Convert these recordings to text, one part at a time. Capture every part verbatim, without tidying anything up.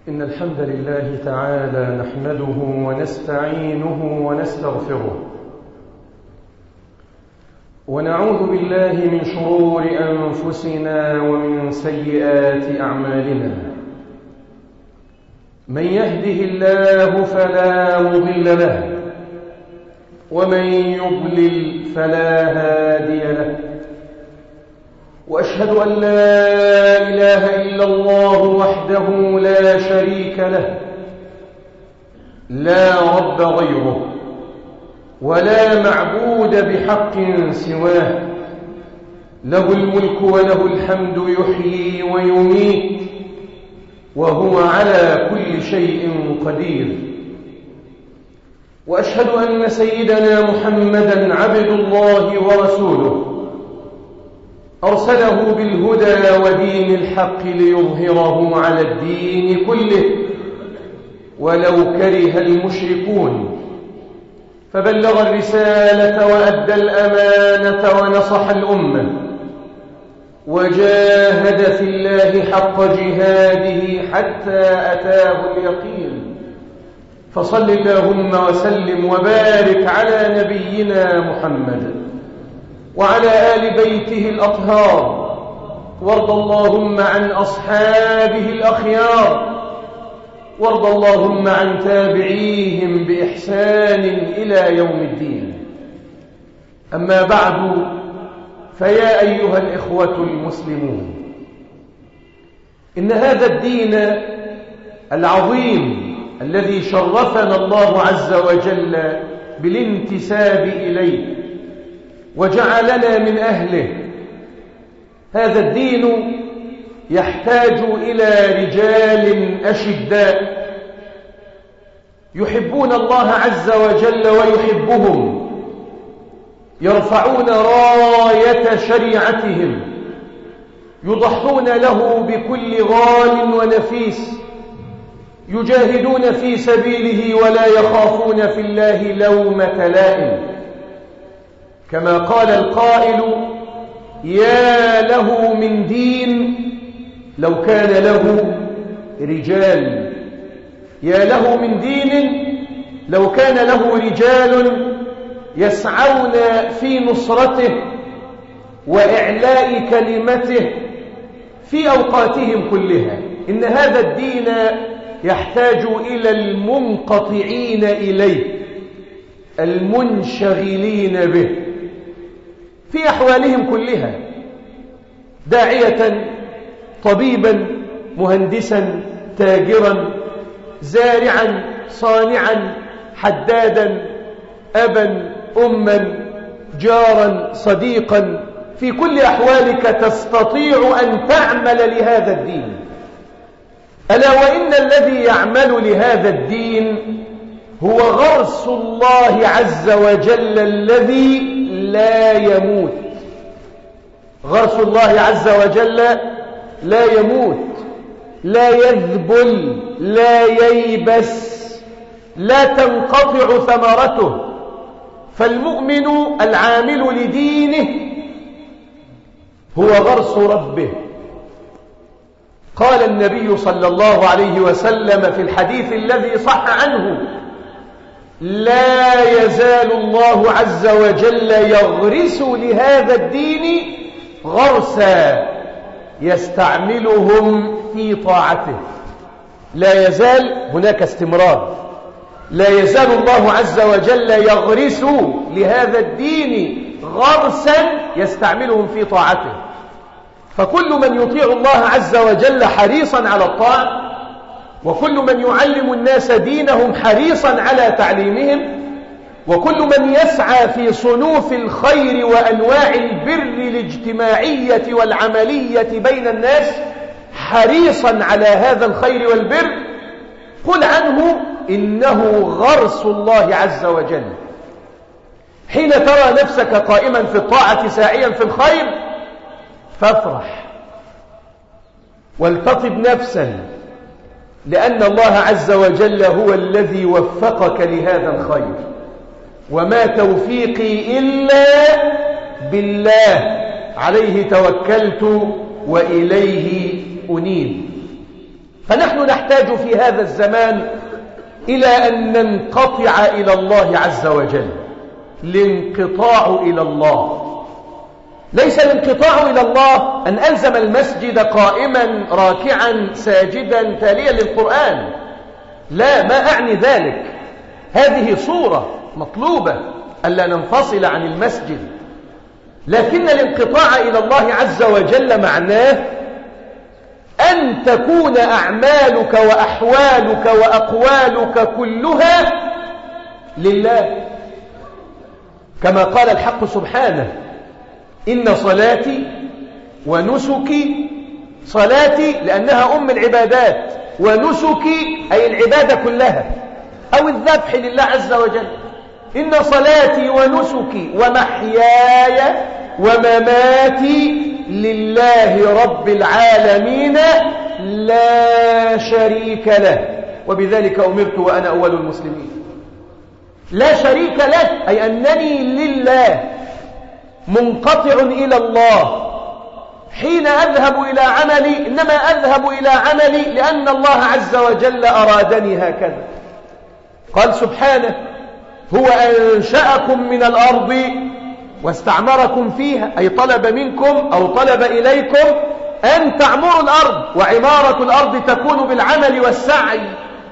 إن الحمد لله تعالى نحمده ونستعينه ونستغفره ونعوذ بالله من شرور أنفسنا ومن سيئات أعمالنا. من يهده الله فلا مضل له ومن يضلل فلا هادي له، وأشهد أن لا إله إلا الله وحده لا شريك له، لا رب غيره ولا معبود بحق سواه، له الملك وله الحمد يحيي ويميت وهو على كل شيء قدير. وأشهد أن سيدنا محمدًا عبد الله ورسوله أرسله بالهدى ودين الحق ليظهره على الدين كله ولو كره المشركون، فبلغ الرسالة وأدى الأمانة ونصح الأمة وجاهد في الله حق جهاده حتى أتاه اليقين. فصل اللهم وسلم وبارك على نبينا محمد وعلى آل بيته الأطهار، وارض اللهم عن أصحابه الأخيار، وارض اللهم عن تابعيهم بإحسان إلى يوم الدين. أما بعد، فيا أيها الإخوة المسلمون، إن هذا الدين العظيم الذي شرفنا الله عز وجل بالانتساب إليه وجعلنا من أهله، هذا الدين يحتاج إلى رجال أشداء يحبون الله عز وجل ويحبهم، يرفعون راية شريعتهم، يضحون له بكل غال ونفيس، يجاهدون في سبيله ولا يخافون في الله لومة لائم. كما قال القائل: يا له من دين لو كان له رجال، يا له من دين لو كان له رجال يسعون في نصرته وإعلاء كلمته في أوقاتهم كلها. إن هذا الدين يحتاج إلى المنقطعين إليه، المنشغلين به في أحوالهم كلها، داعية، طبيبا، مهندسا، تاجرا، زارعا، صانعا، حدادا، أبا، أما، جارا، صديقا، في كل أحوالك تستطيع أن تعمل لهذا الدين. ألا وإن الذي يعمل لهذا الدين هو غرس الله عز وجل الذي لا يموت. غرس الله عز وجل لا يموت، لا يذبل، لا ييبس، لا تنقطع ثمرته. فالمؤمن العامل لدينه هو غرس ربه. قال النبي صلى الله عليه وسلم في الحديث الذي صح عنه: لا يزال الله عز وجل يغرس لهذا الدين غرسا يستعملهم في طاعته. لا يزال، هناك استمرار. لا يزال الله عز وجل يغرس لهذا الدين غرسا يستعملهم في طاعته. فكل من يطيع الله عز وجل حريصا على الطاعة، وكل من يعلم الناس دينهم حريصا على تعليمهم، وكل من يسعى في صنوف الخير وأنواع البر الاجتماعية والعملية بين الناس حريصا على هذا الخير والبر، قل عنه إنه غرس الله عز وجل. حين ترى نفسك قائما في الطاعة ساعيا في الخير فافرح والتطب نفسا، لأن الله عز وجل هو الذي وفقك لهذا الخير. وما توفيقي إلا بالله، عليه توكلت وإليه أنيب. فنحن نحتاج في هذا الزمان إلى أن ننقطع إلى الله عز وجل. الانقطاع إلى الله ليس الانقطاع إلى الله أن ألزم المسجد قائما راكعا ساجدا تاليا للقرآن، لا، ما أعني ذلك. هذه صورة مطلوبة ألا ننفصل عن المسجد، لكن الانقطاع إلى الله عز وجل معناه أن تكون أعمالك وأحوالك وأقوالك كلها لله، كما قال الحق سبحانه: إن صلاتي ونسكي، صلاتي لأنها أم العبادات، ونسكي أي العبادة كلها أو الذبح لله عز وجل. إن صلاتي ونسكي ومحياي ومماتي لله رب العالمين لا شريك له وبذلك أمرت وأنا أول المسلمين. لا شريك له أي أنني لله منقطع إلى الله. حين أذهب إلى عملي إنما أذهب إلى عملي لأن الله عز وجل أرادني هكذا. قال سبحانه: هو أنشأكم من الأرض واستعمركم فيها، أي طلب منكم أو طلب إليكم أن تعمروا الأرض، وعمارة الأرض تكون بالعمل والسعي.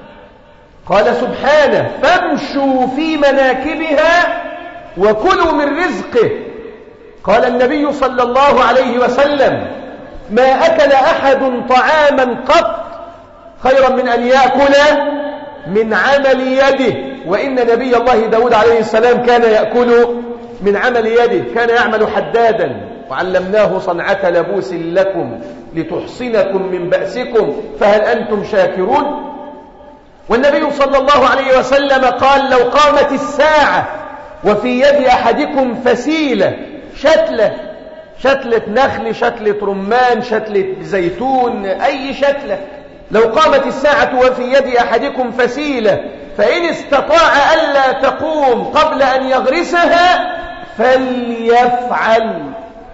قال سبحانه: فامشوا في مناكبها وكلوا من رزقه. قال النبي صلى الله عليه وسلم: ما أكل أحد طعاما قط خيرا من أن يأكل من عمل يده. وإن نبي الله داود عليه السلام كان يأكل من عمل يده، كان يعمل حدادا، وعلمناه صنعة لبوس لكم لتحصنكم من بأسكم فهل أنتم شاكرون. والنبي صلى الله عليه وسلم قال: لو قامت الساعة وفي يد أحدكم فسيلة، شتلة، شتلة نخل، شتلة رمان، شتلة زيتون، أي شتلة، لو قامت الساعة وفي يد أحدكم فسيلة فإن استطاع ألا تقوم قبل أن يغرسها فليفعل.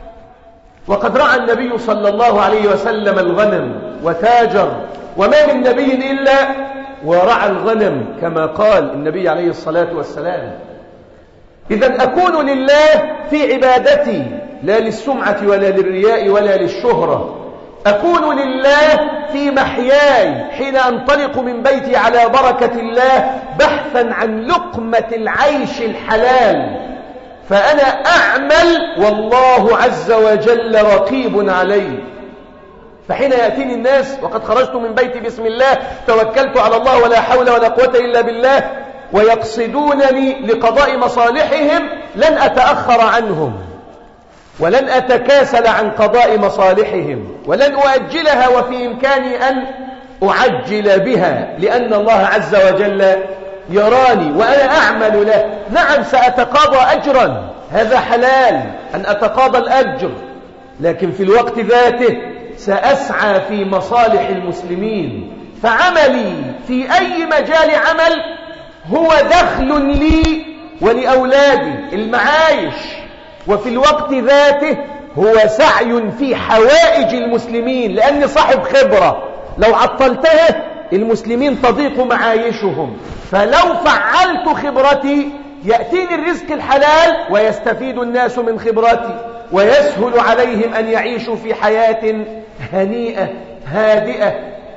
وقد رعى النبي صلى الله عليه وسلم الغنم وتاجر، وما من نبي إلا ورعى الغنم كما قال النبي عليه الصلاة والسلام. إذن أكون لله في عبادتي، لا للسمعة ولا للرياء ولا للشهرة. أكون لله في محياي حين أنطلق من بيتي على بركة الله بحثا عن لقمة العيش الحلال، فأنا أعمل والله عز وجل رقيب علي. فحين يأتيني الناس وقد خرجت من بيتي بسم الله توكلت على الله ولا حول ولا قوة إلا بالله ويقصدونني لقضاء مصالحهم، لن أتأخر عنهم ولن أتكاسل عن قضاء مصالحهم ولن أؤجلها، وفي إمكاني أن أعجل بها لأن الله عز وجل يراني وأنا أعمل له. نعم سأتقاضى أجرا، هذا حلال أن أتقاضى الأجر، لكن في الوقت ذاته سأسعى في مصالح المسلمين. فعملي في أي مجال عمل هو دخل لي ولأولادي، المعايش، وفي الوقت ذاته هو سعي في حوائج المسلمين، لأني صاحب خبرة، لو عطلتها المسلمين تضيق معايشهم، فلو فعلت خبرتي يأتيني الرزق الحلال ويستفيد الناس من خبرتي ويسهل عليهم أن يعيشوا في حياة هنيئة هادئة.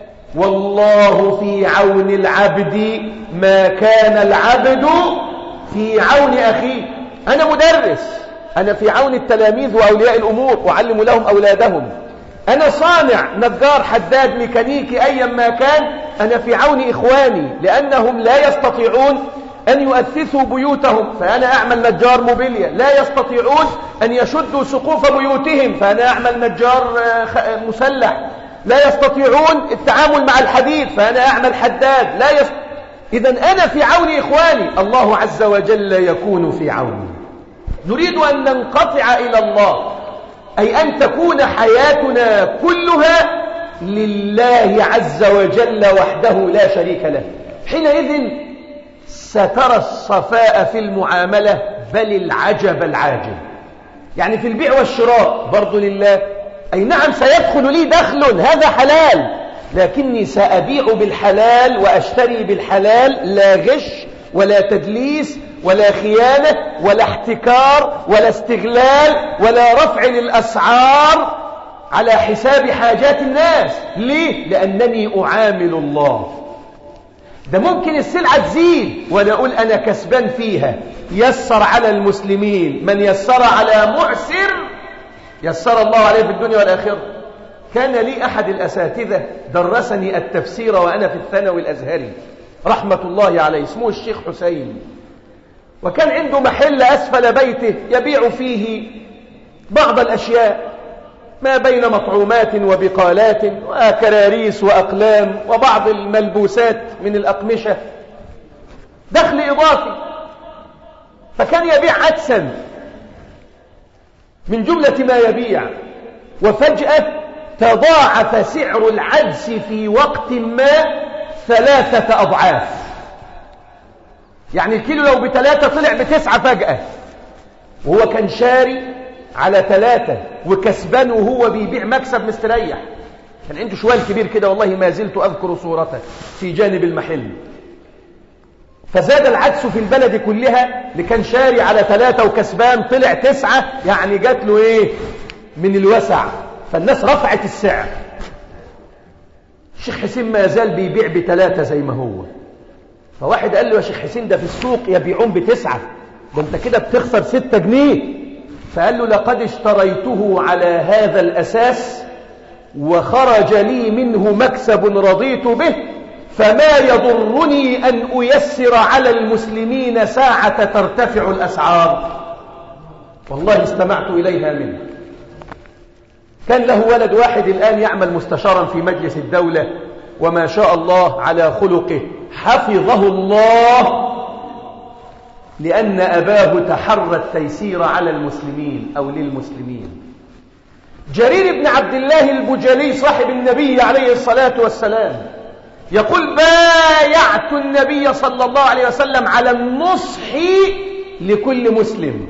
والله في عون العبد ما كان العبد في عون أخيه. أنا مدرس، أنا في عون التلاميذ وأولياء الأمور أعلم لهم أولادهم. أنا صانع، نجار، حداد، ميكانيكي، أيا ما كان، أنا في عون إخواني لأنهم لا يستطيعون أن يؤسسوا بيوتهم، فأنا أعمل نجار موبيليا. لا يستطيعون أن يشدوا سقوف بيوتهم، فأنا أعمل نجار مسلح. لا يستطيعون التعامل مع الحديد، فأنا أعمل حداد. لا يست... إذن أنا في عون إخواني، الله عز وجل يكون في عوني. نريد أن ننقطع إلى الله، أي أن تكون حياتنا كلها لله عز وجل وحده لا شريك له. حينئذ سترى الصفاء في المعاملة، بل العجب العاجب. يعني في البيع والشراء برضو لله، أي نعم سيدخل لي دخل، هذا حلال، لكني سأبيع بالحلال وأشتري بالحلال، لا غش ولا تدليس ولا خيانة ولا احتكار ولا استغلال ولا رفع للأسعار على حساب حاجات الناس. ليه؟ لأنني أعامل الله. ده ممكن السلعة تزيد وأنا أقول أنا كسبان فيها. يسر على المسلمين، من يسر على معسر يسر الله عليه في الدنيا والآخرة. كان لي أحد الأساتذة درسني التفسير وأنا في الثانوي الأزهري رحمة الله عليه، اسمه الشيخ حسين، وكان عنده محل أسفل بيته يبيع فيه بعض الأشياء ما بين مطعومات وبقالات وكراريس وأقلام وبعض الملبوسات من الأقمشة، دخل إضافي. فكان يبيع عدسا من جملة ما يبيع، وفجأة تضاعف سعر العدس في وقت ما ثلاثة أضعاف. يعني الكيلو لو بثلاثة طلع بتسعة فجأة، وهو كان شاري على ثلاثة وكسبان وهو بيبيع مكسب مستريح. كان عنده شوال كبير كده والله ما زلت أذكر صورته في جانب المحل. فزاد العدس في البلد كلها، اللي كان شاري على ثلاثة وكسبان طلع تسعة، يعني جات له ايه من الوسع، فالناس رفعت السعر. الشيخ حسين ما زال بيبيع بثلاثة زي ما هو. فواحد قال له يا شيخ حسين ده في السوق يبيعون بتسعة، ده انت كده بتخسر ستة جنيه. فقال له لقد اشتريته على هذا الأساس وخرج لي منه مكسب رضيت به، فما يضرني أن أيسر على المسلمين ساعة ترتفع الأسعار. والله استمعت إليها منه. كان له ولد واحد الآن يعمل مستشارا في مجلس الدولة، وما شاء الله على خلقه حفظه الله، لأن أباه تحرى التيسير على المسلمين أو للمسلمين. جرير بن عبد الله البجلي صاحب النبي عليه الصلاة والسلام يقول بايعت النبي صلى الله عليه وسلم على النصح لكل مسلم.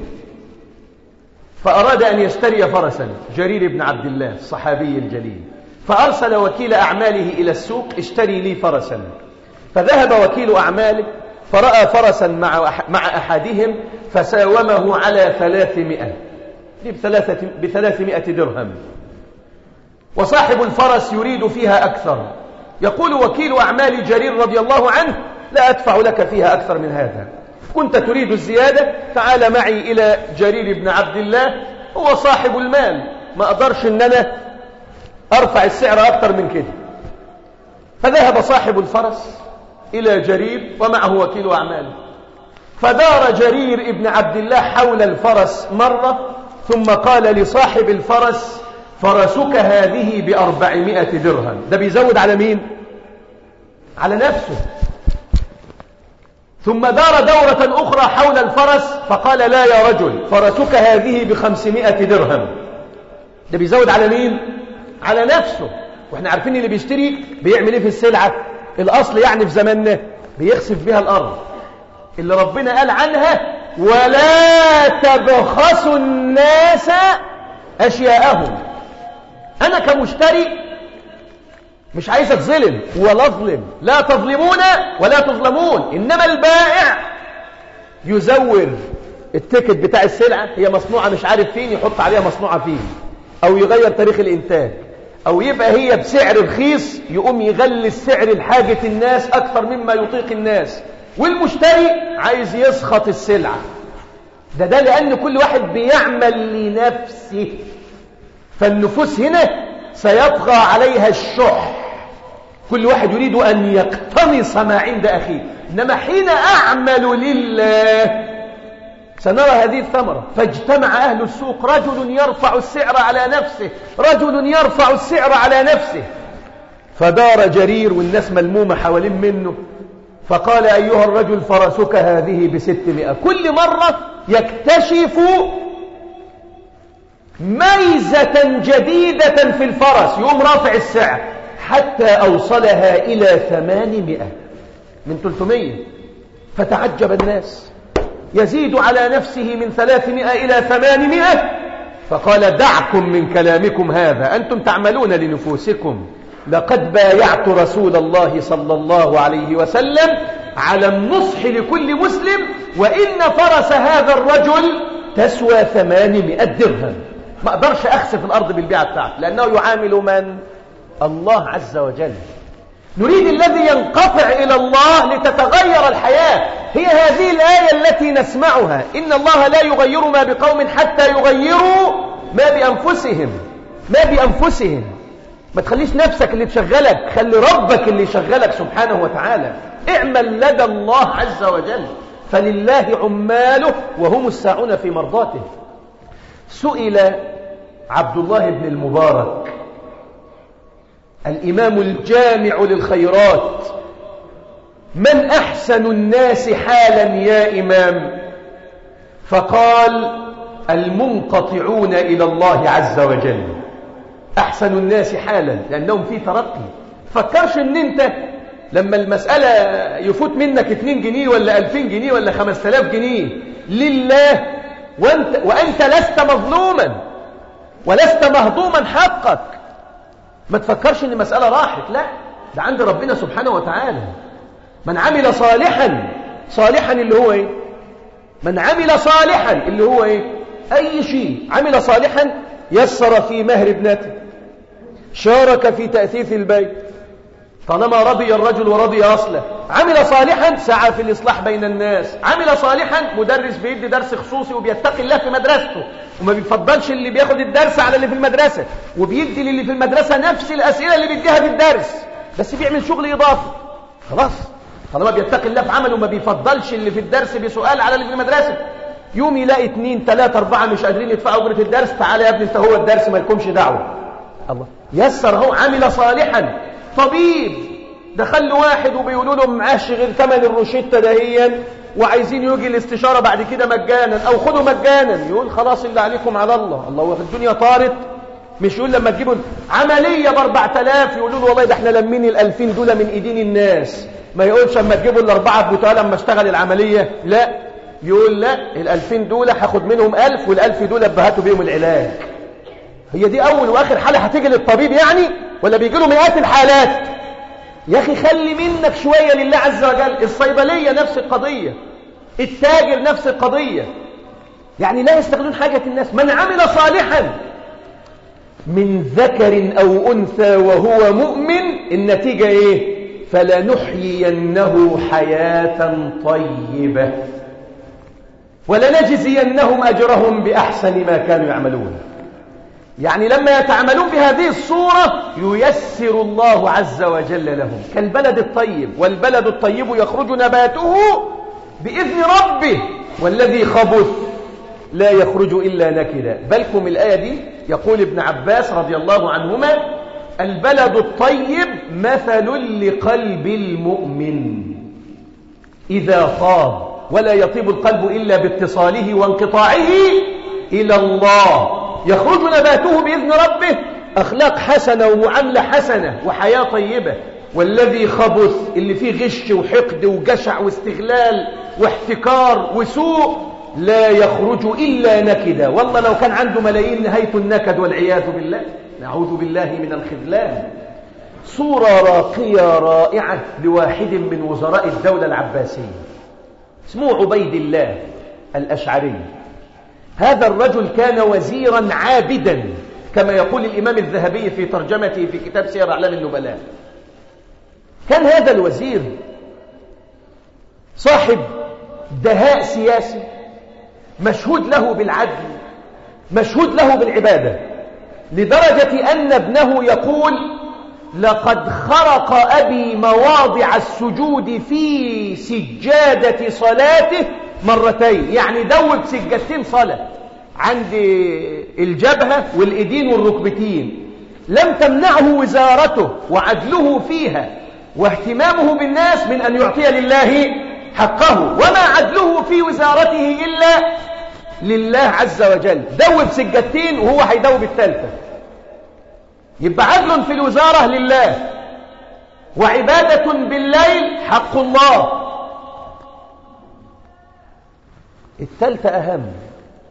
فأراد أن يشتري فرسا جرير بن عبد الله الصحابي الجليل، فأرسل وكيل أعماله إلى السوق اشتري لي فرسا. فذهب وكيل أعماله فرأى فرسا مع مع أحدهم فساومه على ثلاثمائة بثلاثمائة درهم، وصاحب الفرس يريد فيها أكثر. يقول وكيل أعمال جرير رضي الله عنه لا أدفع لك فيها أكثر من هذا، كنت تريد الزيادة تعال معي إلى جرير بن عبد الله، هو صاحب المال، ما أقدرش أن أنا أرفع السعر أكثر من كده. فذهب صاحب الفرس إلى جرير ومعه وكيل أعماله، فدار جرير ابن عبد الله حول الفرس مرة، ثم قال لصاحب الفرس فرسك هذه بأربعمائة درهم. ده بيزود على مين؟ على نفسه. ثم دار دورة أخرى حول الفرس فقال لا يا رجل فرسك هذه بخمسمائة درهم. ده بيزود على مين؟ على نفسه. واحنا عارفين اللي بيشتري بيعمل ايه في السلعة الأصل، يعني في زماننا بيخسف بها الأرض اللي ربنا قال عنها ولا تبخسوا الناس أشياءهم. أنا كمشتري مش عايز أتظلم ولا أظلم، لا تظلمون ولا تظلمون. إنما البائع يزور التيكت بتاع السلعة، هي مصنوعة مش عارف فين، يحط عليها مصنوعة فين، أو يغير تاريخ الإنتاج، أو يبقى هي بسعر رخيص يقوم يغلي السعر لحاجة الناس أكثر مما يطيق الناس. والمشتري عايز يسخط السلعة. ده ده لأن كل واحد بيعمل لنفسه، فالنفوس هنا سيطغى عليها الشح، كل واحد يريد أن يقتنص ما عند أخيه. إنما حين أعمل لله سنرى هذه الثمرة. فاجتمع أهل السوق، رجل يرفع السعر على نفسه، رجل يرفع السعر على نفسه. فدار جرير والناس ملمومة حوالين منه، فقال أيها الرجل فرسك هذه بستمائة. كل مرة يكتشف ميزة جديدة في الفرس يقوم رافع السعر حتى أوصلها إلى ثمانمائة من ثلاثمائة. فتعجب الناس، يزيد على نفسه من ثلاثمائة إلى ثمانمائة. فقال دعكم من كلامكم هذا، أنتم تعملون لنفوسكم لقد بايعت رسول الله صلى الله عليه وسلم على النصح لكل مسلم، وإن فرس هذا الرجل تسوى ثمانمائة درهم. ما أقدرش أخسف الأرض بالبيعة بتاعته، لأنه يعامل من؟ الله عز وجل. نريد الذي ينقطع إلى الله لتتغير الحياة. هي هذه الآية التي نسمعها: إن الله لا يغير ما بقوم حتى يغيروا ما بأنفسهم. ما بأنفسهم. ما تخليش نفسك اللي تشغلك، خلي ربك اللي يشغلك سبحانه وتعالى. اعمل لدى الله عز وجل، فلله عماله وهم الساعون في مرضاته. سئل عبد الله بن المبارك الإمام الجامع للخيرات: من أحسن الناس حالا يا إمام؟ فقال: المنقطعون إلى الله عز وجل. أحسن الناس حالا لأنهم في ترقي. فكرش أن أنت لما المسألة يفوت منك اتنين جنيه ولا ألفين جنيه ولا خمس تلاف جنيه لله، وأنت, وأنت لست مظلوما ولست مهضوما حقك، ما تفكرش أن المسألة راحت. لا، ده عند ربنا سبحانه وتعالى. من عمل صالحا، صالحا اللي هو ايه؟ من عمل صالحا اللي هو ايه؟ أي شيء. عمل صالحا يسر في مهر ابنته، شارك في تأثيث البيت طالما رضي الرجل ورضي أصله. عمل صالحا سعى في الإصلاح بين الناس. عمل صالحا مدرس بيدي درس خصوصي وبيتقي الله في مدرسته، وما بيفضلش اللي بياخد الدرس على اللي في المدرسة، وبيدي للي في المدرسة نفس الأسئلة اللي بيديها في الدرس، بس بيعمل شغل إضافي. خلاص، طالما بيتقي الله في عمله وما بيفضلش اللي في الدرس بسؤال على اللي في المدرسة. يوم يلاقي اتنين تلاتة أربعة مش قادرين يدفعوا أجرة الدرس: تعالى يا ابني انت هو الدرس ما لكمش دعوة. الله يسر. هو عمل صالحا. طبيب دخل واحد وبيقولوا له معاش غير ثمن الروشتة دهيا وعايزين يجي الاستشارة بعد كده مجانا أو خدوا مجانا، يقول خلاص اللي عليكم على الله. الله في الدنيا طارت. مش يقول لما تجيبوا عملية باربع تلاف يقولوا له والله ده احنا لمين الألفين دول من ايدين الناس. ما يقولش اما تجيبوا الأربعة بتوع لما اشتغل العملية، لا، يقول لا، الألفين دول هاخد منهم ألف والألف دول بهاتوا بيهم العلاج. هي دي أول وآخر حالة هتيجي للطبيب يعني؟ ولا بيجي له مئات الحالات؟ يا أخي خلي منك شوية لله عز وجل. الصيدلية نفس القضية، التاجر نفس القضية. يعني لا يستغلون حاجة الناس. من عمل صالحا من ذكر أو أنثى وهو مؤمن، النتيجة إيه؟ فلنحيينه حياة طيبة ولنجزينهم أجرهم بأحسن ما كانوا يعملون. يعني لما يتعاملون بهذه الصورة ييسر الله عز وجل لهم، كالبلد الطيب. والبلد الطيب يخرج نباته بإذن ربه والذي خبث لا يخرج إلا نكدا. بالكم الآية دي يقول ابن عباس رضي الله عنهما: البلد الطيب مثل لقلب المؤمن إذا طاب، ولا يطيب القلب إلا باتصاله وانقطاعه إلى الله. يخرج نباته بإذن ربه، أخلاق حسنة ومعاملة حسنة وحياة طيبة. والذي خبث اللي فيه غش وحقد وجشع واستغلال واحتكار وسوء لا يخرج إلا نكدا. والله لو كان عنده ملايين نهاية النكد والعياذ بالله، نعوذ بالله من الخذلان. صورة راقية رائعة لواحد من وزراء الدولة العباسية اسمه عبيد الله الأشعري. هذا الرجل كان وزيرا عابدا كما يقول الإمام الذهبي في ترجمته في كتاب سير أعلام النبلاء. كان هذا الوزير صاحب دهاء سياسي، مشهود له بالعدل، مشهود له بالعبادة، لدرجة أن ابنه يقول: لقد خرق أبي مواضع السجود في سجادة صلاته مرتين. يعني دوب سجادتين صلاة عند الجبهة والإيدين والركبتين. لم تمنعه وزارته وعدله فيها واهتمامه بالناس من أن يعطي لله حقه، وما عدله في وزارته إلا لله عز وجل. دوب سجادتين وهو هيدوب الثالثة. يبقى عدل في الوزارة لله، وعبادة بالليل حق الله. الثالثة أهم.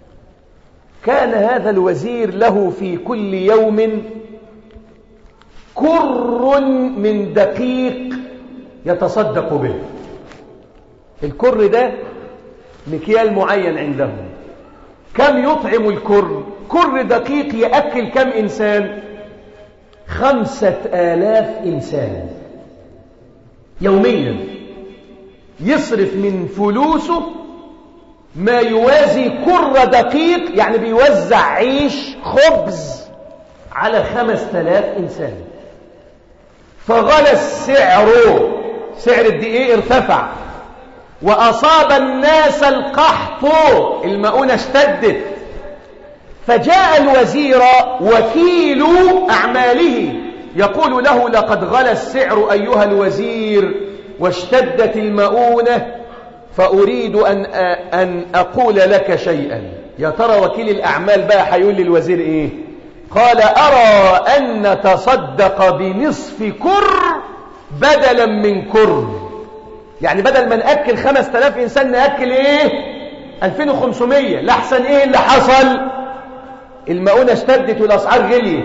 كان هذا الوزير له في كل يوم كر من دقيق يتصدق به. الكر ده مكيال معين عندهم. كم يطعم الكر؟ كر دقيق يأكل كم إنسان؟ خمسة آلاف إنسان يوميا. يصرف من فلوسه ما يوازي كر دقيق، يعني بيوزع عيش خبز على خمسة آلاف إنسان. فغلى السعر، سعر الدقيق ارتفع، وأصاب الناس القحط، المؤونة اشتدت. فجاء الوزير وكيل أعماله يقول له: لقد غلى السعر أيها الوزير واشتدت المؤونة، فأريد أن أن أقول لك شيئا. يا ترى وكيل الأعمال بقى هيقول للوزير إيه؟ قال: أرى أن نتصدق بنصف كر بدلا من كر. يعني بدل ما نأكل خمسة آلاف إنسان نأكل إيه؟ ألفين وخمسمية. لحسن إيه اللي حصل؟ المؤونة اشتدت والأسعار غليت.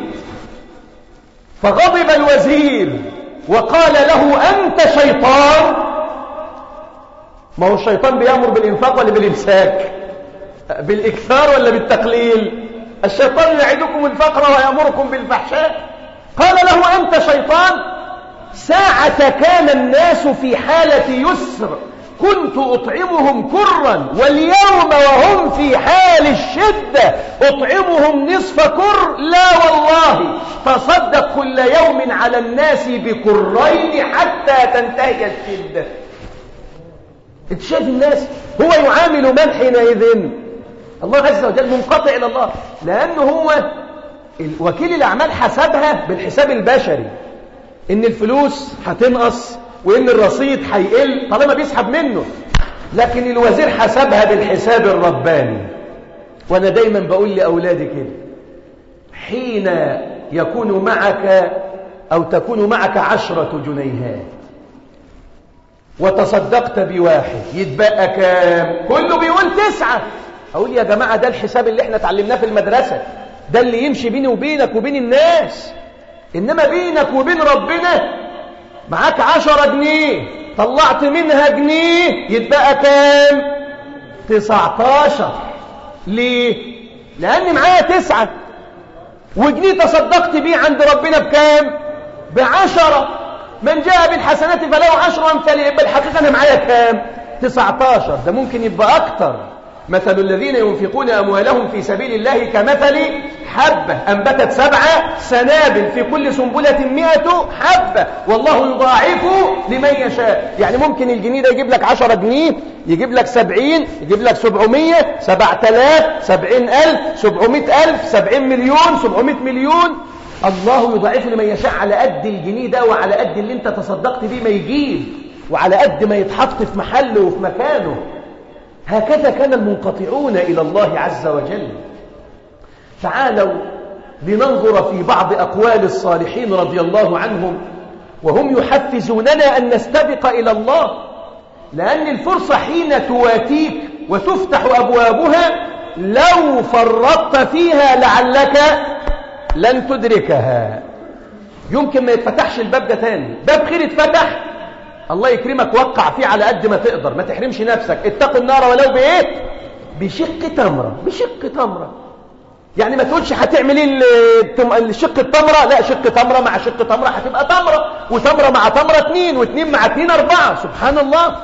فغضب الوزير وقال له: أنت شيطان. ما هو الشيطان بيأمر بالإنفاق ولا بالإمساك؟ بالإكثار ولا بالتقليل؟ الشيطان يعدكم الفقر ويأمركم بالفحشاء. قال له: أنت شيطان. ساعة كان الناس في حالة يسر كنت أطعمهم كرا، واليوم وهم في حال الشدة أطعمهم نصف كر. لا والله، تصدق كل يوم على الناس بكرين حتى تنتهي الشدة. انت شايف الناس هو يعامل من حينئذ؟ الله عز وجل منقطع إلى الله، لأنه هو وكيل الأعمال حسبها بالحساب البشري، إن الفلوس هتنقص وإن الرصيد هيقل طالما بيسحب منه. لكن الوزير حسبها بالحساب الرباني. وأنا دايما بقول لأولادي كده: حين يكون معك أو تكون معك عشرة جنيهات وتصدقت بواحد، يتبقى كام؟ كله بيقول تسعة. أقول يا جماعة ده الحساب اللي احنا اتعلمناه في المدرسة، ده اللي يمشي بيني وبينك وبين الناس. إنما بينك وبين ربنا معاك عشرة جنيه، طلعت منها جنيه، يتبقى كام؟ تسعتاشر. ليه؟ لأن معايا تسعة، وجنيه تصدقت بيه عند ربنا بكام؟ بعشرة. من جاء بالحسنات فله عشر أمثالها. يبقى الحقيقة أنا معايا كام؟ تسعتاشر. ده ممكن يبقى أكتر. مثل الذين ينفقون أموالهم في سبيل الله كمثل حبة أنبتت سبع سنابل في كل سنبلة مئة حبة والله يضاعف لمن يشاء. يعني ممكن الجنيه ده يجيب لك عشرة جنيه، يجيب لك سبعين، يجيب لك سبعمية، سبعة آلاف، سبعين ألف، سبعمائة ألف، سبعين مليون، سبعمائة مليون. الله يضاعف لمن يشاء على قد الجنيه ده وعلى قد اللي انت تصدقت بيه ما يجيب، وعلى قد ما يتحط في محله وفي مكانه. هكذا كان المنقطعون إلى الله عز وجل. تعالوا لننظر في بعض أقوال الصالحين رضي الله عنهم وهم يحفزوننا أن نستبق إلى الله، لأن الفرصة حين تواتيك وتفتح أبوابها لو فرطت فيها لعلك لن تدركها. يمكن ما يتفتحش الباب ده تاني. باب خير اتفتح، الله يكرمك وقع فيه على قد ما تقدر، ما تحرمش نفسك. اتقوا النار ولو بايه؟ بشق تمرة. بشق تمرة يعني ما تقولش هتعمل ايه الشق التمرة، لا، شق تمرة مع شق تمرة هتبقى تمرة، وتمرة مع تمرة اتنين، واتنين مع اتنين اربعة. سبحان الله.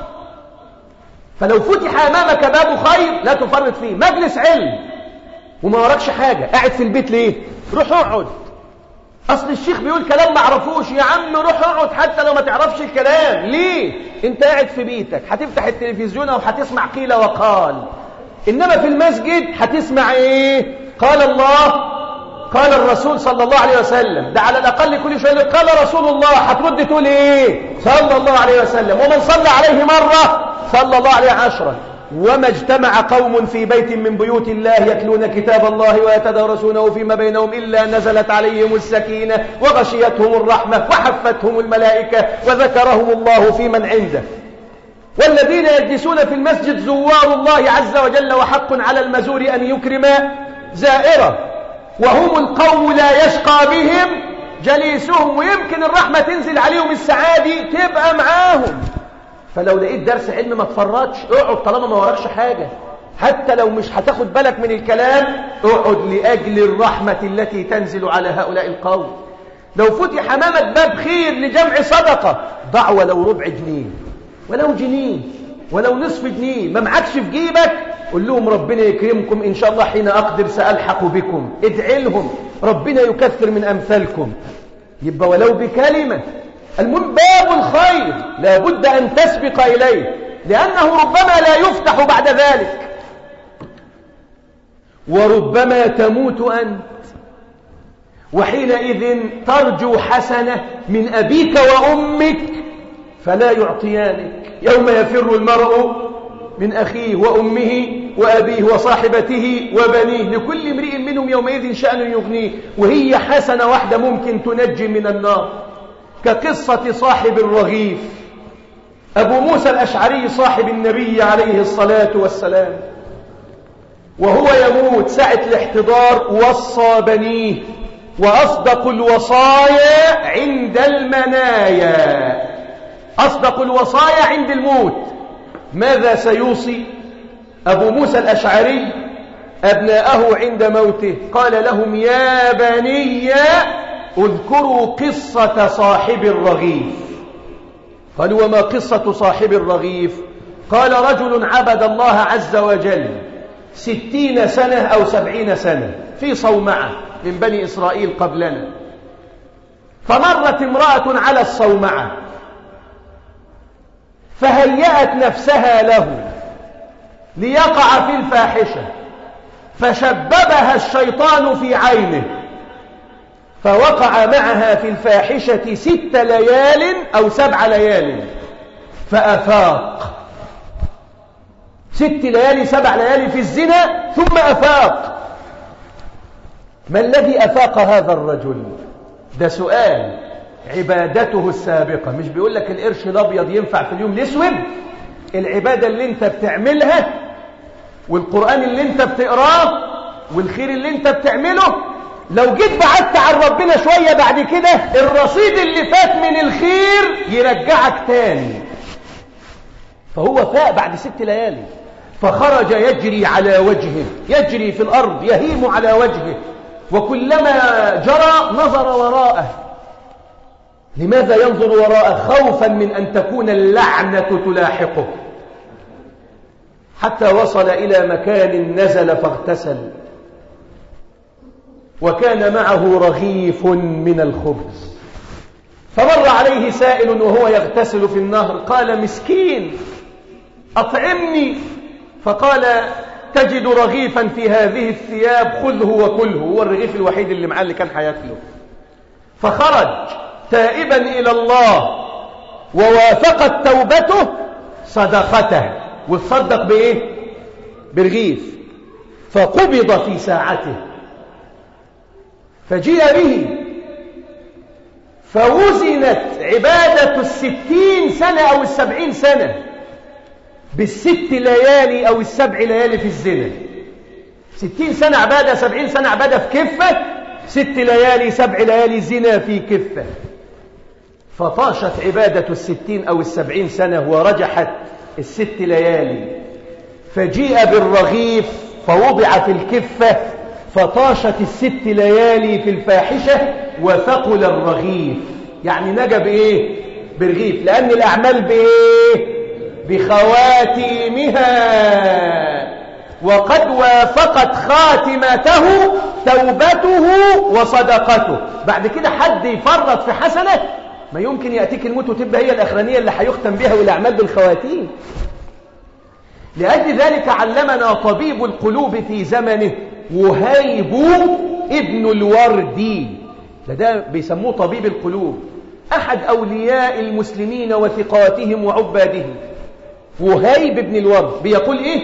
فلو فتح امامك باب خير لا تفرط فيه. مجلس علم وما وراكش حاجة، قاعد في البيت ليه؟ روح اقعد. اصل الشيخ بيقول كلام ما عرفوش، يا عم روح اقعد حتى لو ما تعرفش الكلام. ليه؟ انت قاعد في بيتك هتفتح التلفزيون او هتسمع قيل وقال. انما في المسجد هتسمع ايه؟ قال الله قال الرسول صلى الله عليه وسلم. ده على الاقل كل شويه قال رسول الله، هترد تقول ايه؟ صلى الله عليه وسلم. ومن صلى عليه مره صلى الله عليه عشرا. وما اجتمع قوم في بيت من بيوت الله يتلون كتاب الله ويتدارسونه فيما بينهم إلا نزلت عليهم السكينة وغشيتهم الرحمة وحفتهم الملائكة وذكرهم الله في من عنده. والذين يجلسون في المسجد زوار الله عز وجل، وحق على المزور أن يكرم زائره. وهم القوم لا يشقى بهم جليسهم، ويمكن الرحمة تنزل عليهم الساعة دي تبقى معاهم. فلو لقيت درس علم ما تفرطش، اقعد طالما ما وراكش حاجة، حتى لو مش هتاخد بالك من الكلام اقعد لأجل الرحمة التي تنزل على هؤلاء القوم. لو فتح أمامك باب خير لجمع صدقة ضع ولو ربع جنيه، ولو جنيه، ولو نصف جنيه، ما معكش في جيبك قل لهم ربنا يكرمكم إن شاء الله حين أقدر سألحق بكم، ادعي لهم ربنا يكثر من أمثالكم، يبقى ولو بكلمة. المهم باب الخير لابد أن تسبق إليه، لأنه ربما لا يفتح بعد ذلك، وربما تموت أنت، وحينئذ ترجو حسنة من أبيك وأمك فلا يعطيانك. يوم يفر المرء من أخيه وأمه وأبيه وصاحبته وبنيه لكل امرئ منهم يومئذ شأن يغنيه، وهي حسنة واحدة ممكن تنجي من النار، كقصة صاحب الرغيف أبو موسى الأشعري صاحب النبي عليه الصلاة والسلام، وهو يموت ساعة الاحتضار وصى بنيه، وأصدق الوصايا عند المنايا، أصدق الوصايا عند الموت. ماذا سيوصي أبو موسى الأشعري أبناءه عند موته؟ قال لهم يا بني اذكروا قصة صاحب الرغيف. قالوا وما قصة صاحب الرغيف؟ قال رجل عبد الله عز وجل ستين سنة أو سبعين سنة في صومعة من بني إسرائيل قبلنا، فمرت امرأة على الصومعة فهيأت نفسها له ليقع في الفاحشة، فشببها الشيطان في عينه فوقع معها في الفاحشة ست ليال أو سبع ليال فأفاق. ست ليالي سبع ليالي في الزنا ثم أفاق. ما الذي أفاق هذا الرجل؟ ده سؤال. عبادته السابقة، مش بيقول لك القرش الأبيض ينفع في اليوم الأسود؟ العبادة اللي انت بتعملها والقرآن اللي انت بتقراه والخير اللي انت بتعمله، لو جيت بعدت عن ربنا شوية بعد كده الرصيد اللي فات من الخير يرجعك تاني. فهو فاق بعد ست ليالي، فخرج يجري على وجهه، يجري في الأرض يهيم على وجهه، وكلما جرى نظر وراءه. لماذا ينظر وراءه؟ خوفا من أن تكون اللعنة تلاحقه. حتى وصل إلى مكان نزل فاغتسل، وكان معه رغيف من الخبز، فمر عليه سائل وهو يغتسل في النهر، قال مسكين أطعمني، فقال تجد رغيفا في هذه الثياب خذه وكله، هو الرغيف الوحيد اللي معاه اللي كان هياكله. فخرج تائبا إلى الله، ووافقت توبته صدقته، وتصدق بإيه؟ برغيف، فقبض في ساعته، فجيء به فوزنت عبادة الستين سنة أو السبعين سنة بالست ليالي أو السبع ليالي في الزنا. ستين سنة عبادة، سبعين سنة عبادة في كفة، ست ليالي سبع ليالي زنا في كفة. فطاشت عبادة الستين أو السبعين سنة ورجحت الست ليالي، فجيء بالرغيف فوضع في الكفة، فطاشت الست ليالي في الفاحشة وثقل الرغيف. يعني نجا بإيه؟ برغيف، لأن الأعمال بإيه؟ بخواتيمها، وقد وافقت خاتمته توبته وصدقته. بعد كده حد يفرط في حسنة؟ ما يمكن يأتيك الموت وتبقى هي الأخرانية اللي هيختم بها والأعمال بالخواتيم. لأجل ذلك علمنا طبيب القلوب في زمنه وهيب ابن الوردي، ده بيسموه طبيب القلوب، أحد أولياء المسلمين وثقاتهم وعبادهم. وهيب ابن الورد بيقول إيه؟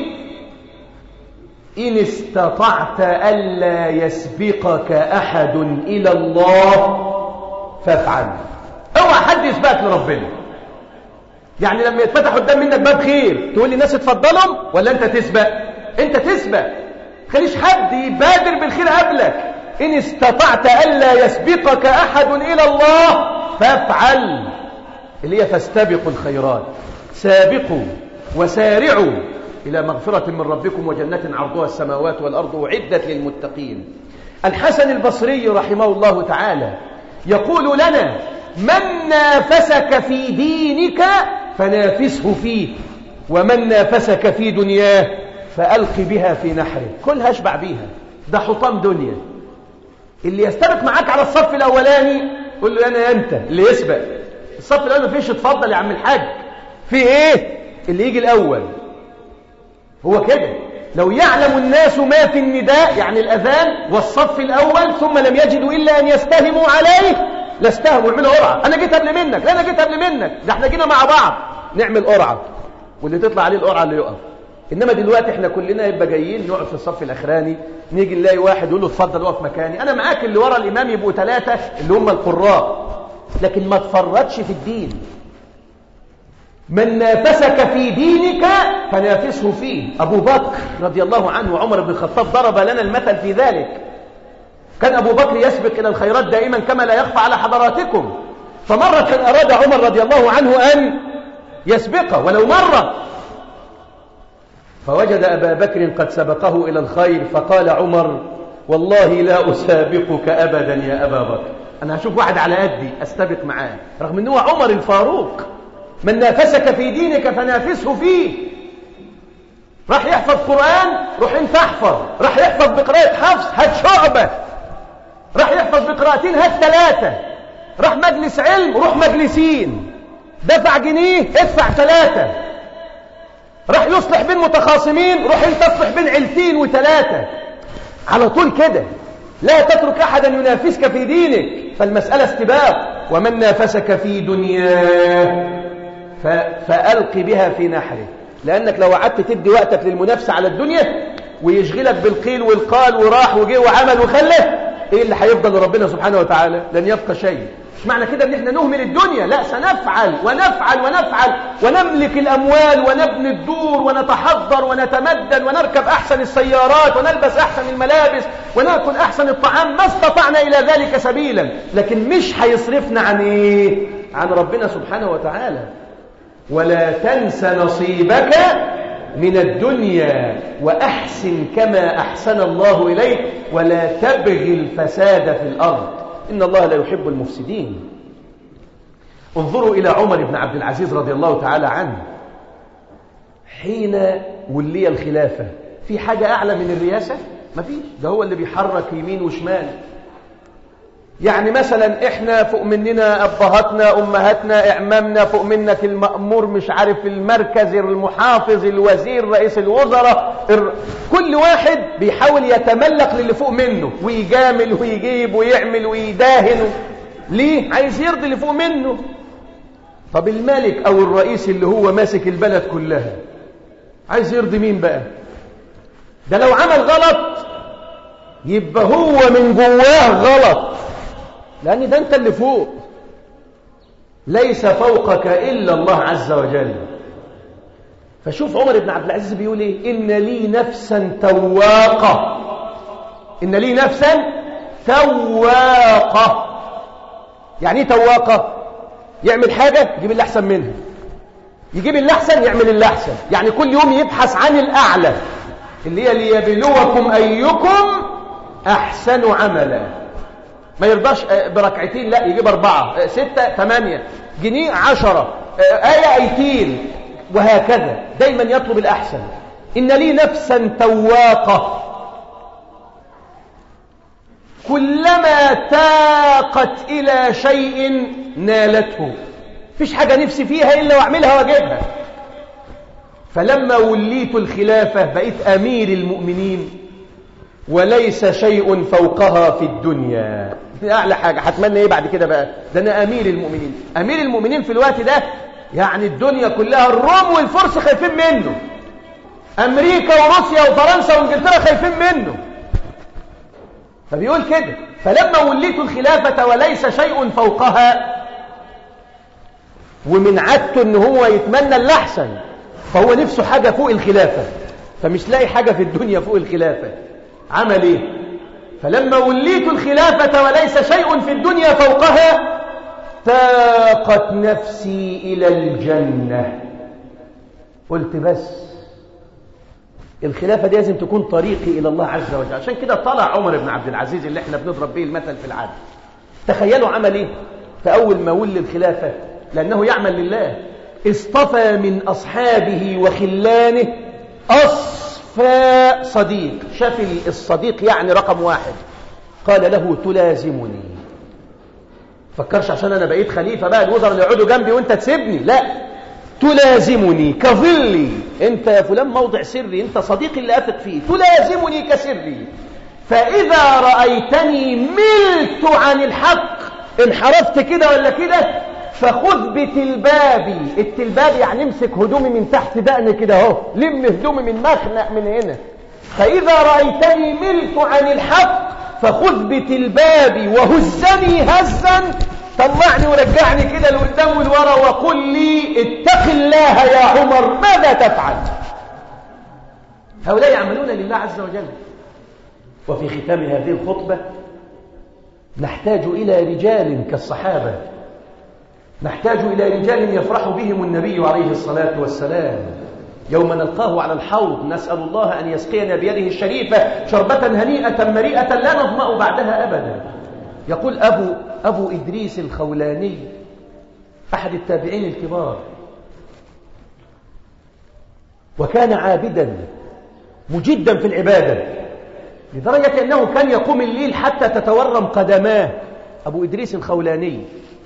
إن استطعت ألا يسبقك أحد إلى الله فافعل. اوعى حد يسبقك لربنا. يعني لما يتفتح قدام منك باب خير تقول للناس اتفضلهم، ولا انت تسبق؟ انت تسبق. خليش حد يبادر بالخير قبلك، إن استطعت ألا يسبقك أحد إلى الله فافعل، اللي هي فاستبقوا الخيرات، سابقوا وسارعوا إلى مغفرة من ربكم وجنة عرضها السماوات والأرض أعدت للمتقين. الحسن البصري رحمه الله تعالى يقول لنا: من نافسك في دينك فنافسه فيه، ومن نافسك في دنياه فألق بها في نحره. كلها اشبع بيها، ده حطام دنيا. اللي يستبق معاك على الصف الأولاني قل له أنا أنت اللي يسبق. الصف الأولاني مفيش اتفضل يا عم الحاج، في إيه؟ اللي يجي الأول. هو كده، لو يعلم الناس ما في النداء يعني الأذان والصف الأول ثم لم يجدوا إلا أن يستهموا عليه لاستهموا يعملوا قرعة. أنا جيت قبل منك، لا أنا جيت قبل منك، ده احنا جينا مع بعض نعمل قرعة، واللي تطلع عليه القرعة اللي يقف. إنما دلوقتي احنا كلنا يبقى جايين نقعد في الصف الأخراني، نيجي نلاقي واحد يقول له اتفضل وقف مكاني. أنا معاك، اللي ورا الإمام يبقوا ثلاثة اللي هم القراء، لكن ما تفرطش في الدين. من نافسك في دينك فنافسه فيه. أبو بكر رضي الله عنه وعمر بن الخطاب ضرب لنا المثل في ذلك. كان أبو بكر يسبق إلى الخيرات دائما كما لا يخفى على حضراتكم. فمرة كان أراد عمر رضي الله عنه أن يسبقه ولو مرة، فوجد أبا بكر قد سبقه إلى الخير، فقال عمر: والله لا أسابقك أبدا يا أبا بكر، أنا هشوف واحد على قدي أستبق معاه، رغم أنه عمر الفاروق. من نافسك في دينك فنافسه فيه. راح يحفظ قرآن، روح انت احفظ. راح يحفظ بقراءة حفص، هات شعبة. راح يحفظ بقراءتين، هات ثلاثة. راح مجلس علم، روح مجلسين. دفع جنيه، ادفع ثلاثة. راح يصلح بين متخاصمين، روح انت اصلح بين عيلتين وثلاثة. على طول كده، لا تترك أحدا ينافسك في دينك، فالمسألة استباق. ومن نافسك في دنياه فألق بها في نحره. لأنك لو قعدت تدي وقتك للمنافسة على الدنيا ويشغلك بالقيل والقال وراح وجه وعمل وخلف، ايه اللي هيفضل لربنا سبحانه وتعالى؟ لن يبقى شيء. مش معنى كده ان احنا نهمل الدنيا، لا، سنفعل ونفعل ونفعل ونملك الأموال ونبني الدور ونتحضر ونتمدن ونركب أحسن السيارات ونلبس أحسن الملابس ونأكل أحسن الطعام، ما استطعنا إلى ذلك سبيلا، لكن مش هيصرفنا عن ايه؟ عن ربنا سبحانه وتعالى. ولا تنس نصيبك من الدنيا وأحسن كما أحسن الله إليك ولا تبغي الفساد في الأرض إن الله لا يحب المفسدين. انظروا إلى عمر بن عبد العزيز رضي الله تعالى عنه حين ولي الخلافة. في حاجة أعلى من الرئاسة؟ ما فيش، ده هو اللي بيحرك يمين وشمال. يعني مثلا احنا فوق مننا أبهاتنا أمهاتنا إعمامنا، فوق منك المأمور مش عارف المركز المحافظ الوزير رئيس الوزراء، كل واحد بيحاول يتملق للي فوق منه ويجامل ويجيب ويعمل ويداهن. ليه؟ عايز يرضي اللي فوق منه. طب الملك أو الرئيس اللي هو ماسك البلد كلها عايز يرضي مين بقى؟ ده لو عمل غلط يبقى هو من جواه غلط، لأن ده أنت اللي فوق، ليس فوقك إلا الله عز وجل. فشوف عمر بن عبد العزيز بيقول إيه؟ إن لي نفسا تواقة، إن لي نفسا تواقة. يعني إيه تواقة؟ يعمل حاجة يجيب اللي أحسن منها، يجيب اللي أحسن يعمل اللي أحسن، يعني كل يوم يبحث عن الأعلى، اللي هي ليبلوكم أيكم أحسن عملا. ما يرضاش بركعتين، لا، يجيب أربعة ستة ثمانية جنيه عشرة آية أيتين، وهكذا دايما يطلب الأحسن. إن لي نفسا تواقة كلما تاقت إلى شيء نالته. فيش حاجة نفسي فيها إلا وأعملها وأجيبها. فلما وليت الخلافة بقيت أمير المؤمنين وليس شيء فوقها في الدنيا. أعلى حاجة هتمنى إيه بعد كده بقى؟ ده أنا أمير المؤمنين. أمير المؤمنين في الوقت ده يعني الدنيا كلها، الروم والفرس خايفين منه، أمريكا وروسيا وفرنسا وإنجلترا خايفين منه. فبيقول كده: فلما وليت الخلافة وليس شيء فوقها، ومن عادته إن هو يتمنى الأحسن، فهو نفسه حاجة فوق الخلافة، فمش لاقي حاجة في الدنيا فوق الخلافة. عمل إيه؟ فلما وليت الخلافة وليس شيء في الدنيا فوقها تاقت نفسي إلى الجنة. قلت بس الخلافة دي لازم تكون طريقي إلى الله عز وجل. عشان كده طلع عمر بن عبد العزيز اللي احنا بنضرب به المثل في العادة. تخيلوا عمل ايه فأول ما ولي الخلافة، لأنه يعمل لله، اصطفى من أصحابه وخلانه أصفى صديق. شاف الصديق يعني رقم واحد، قال له تلازمني. فكرش عشان أنا بقيت خليفة بقى الوزراء اللي يقعدوا جنبي وانت تسيبني، لا، تلازمني كظلي. انت يا فلان موضع سري، انت صديقي اللي أثق فيه، تلازمني كسري. فإذا رأيتني ملت عن الحق، انحرفت كده ولا كده، فخذ بتلبابي. التلباب يعني امسك هدومي من تحت دقني كده اهو، لم هدومي من مخنق من هنا. فإذا رأيتني ملت عن الحق فخذ بتلبابي وهزني هزا، طلعني ورجعني كده لقدام والورا وقل لي اتق الله يا عمر ماذا تفعل. هؤلاء يعملون لله عز وجل. وفي ختام هذه الخطبة نحتاج إلى رجال كالصحابة، نحتاج إلى رجال يفرح بهم النبي عليه الصلاة والسلام يوم نلقاه على الحوض. نسأل الله أن يسقينا بيده الشريفة شربة هنيئة مريئة لا نظمأ بعدها أبدا. يقول أبو, أبو إدريس الخولاني أحد التابعين الكبار، وكان عابدا مجدا في العبادة لدرجة أنه كان يقوم الليل حتى تتورم قدماه. أبو إدريس الخولاني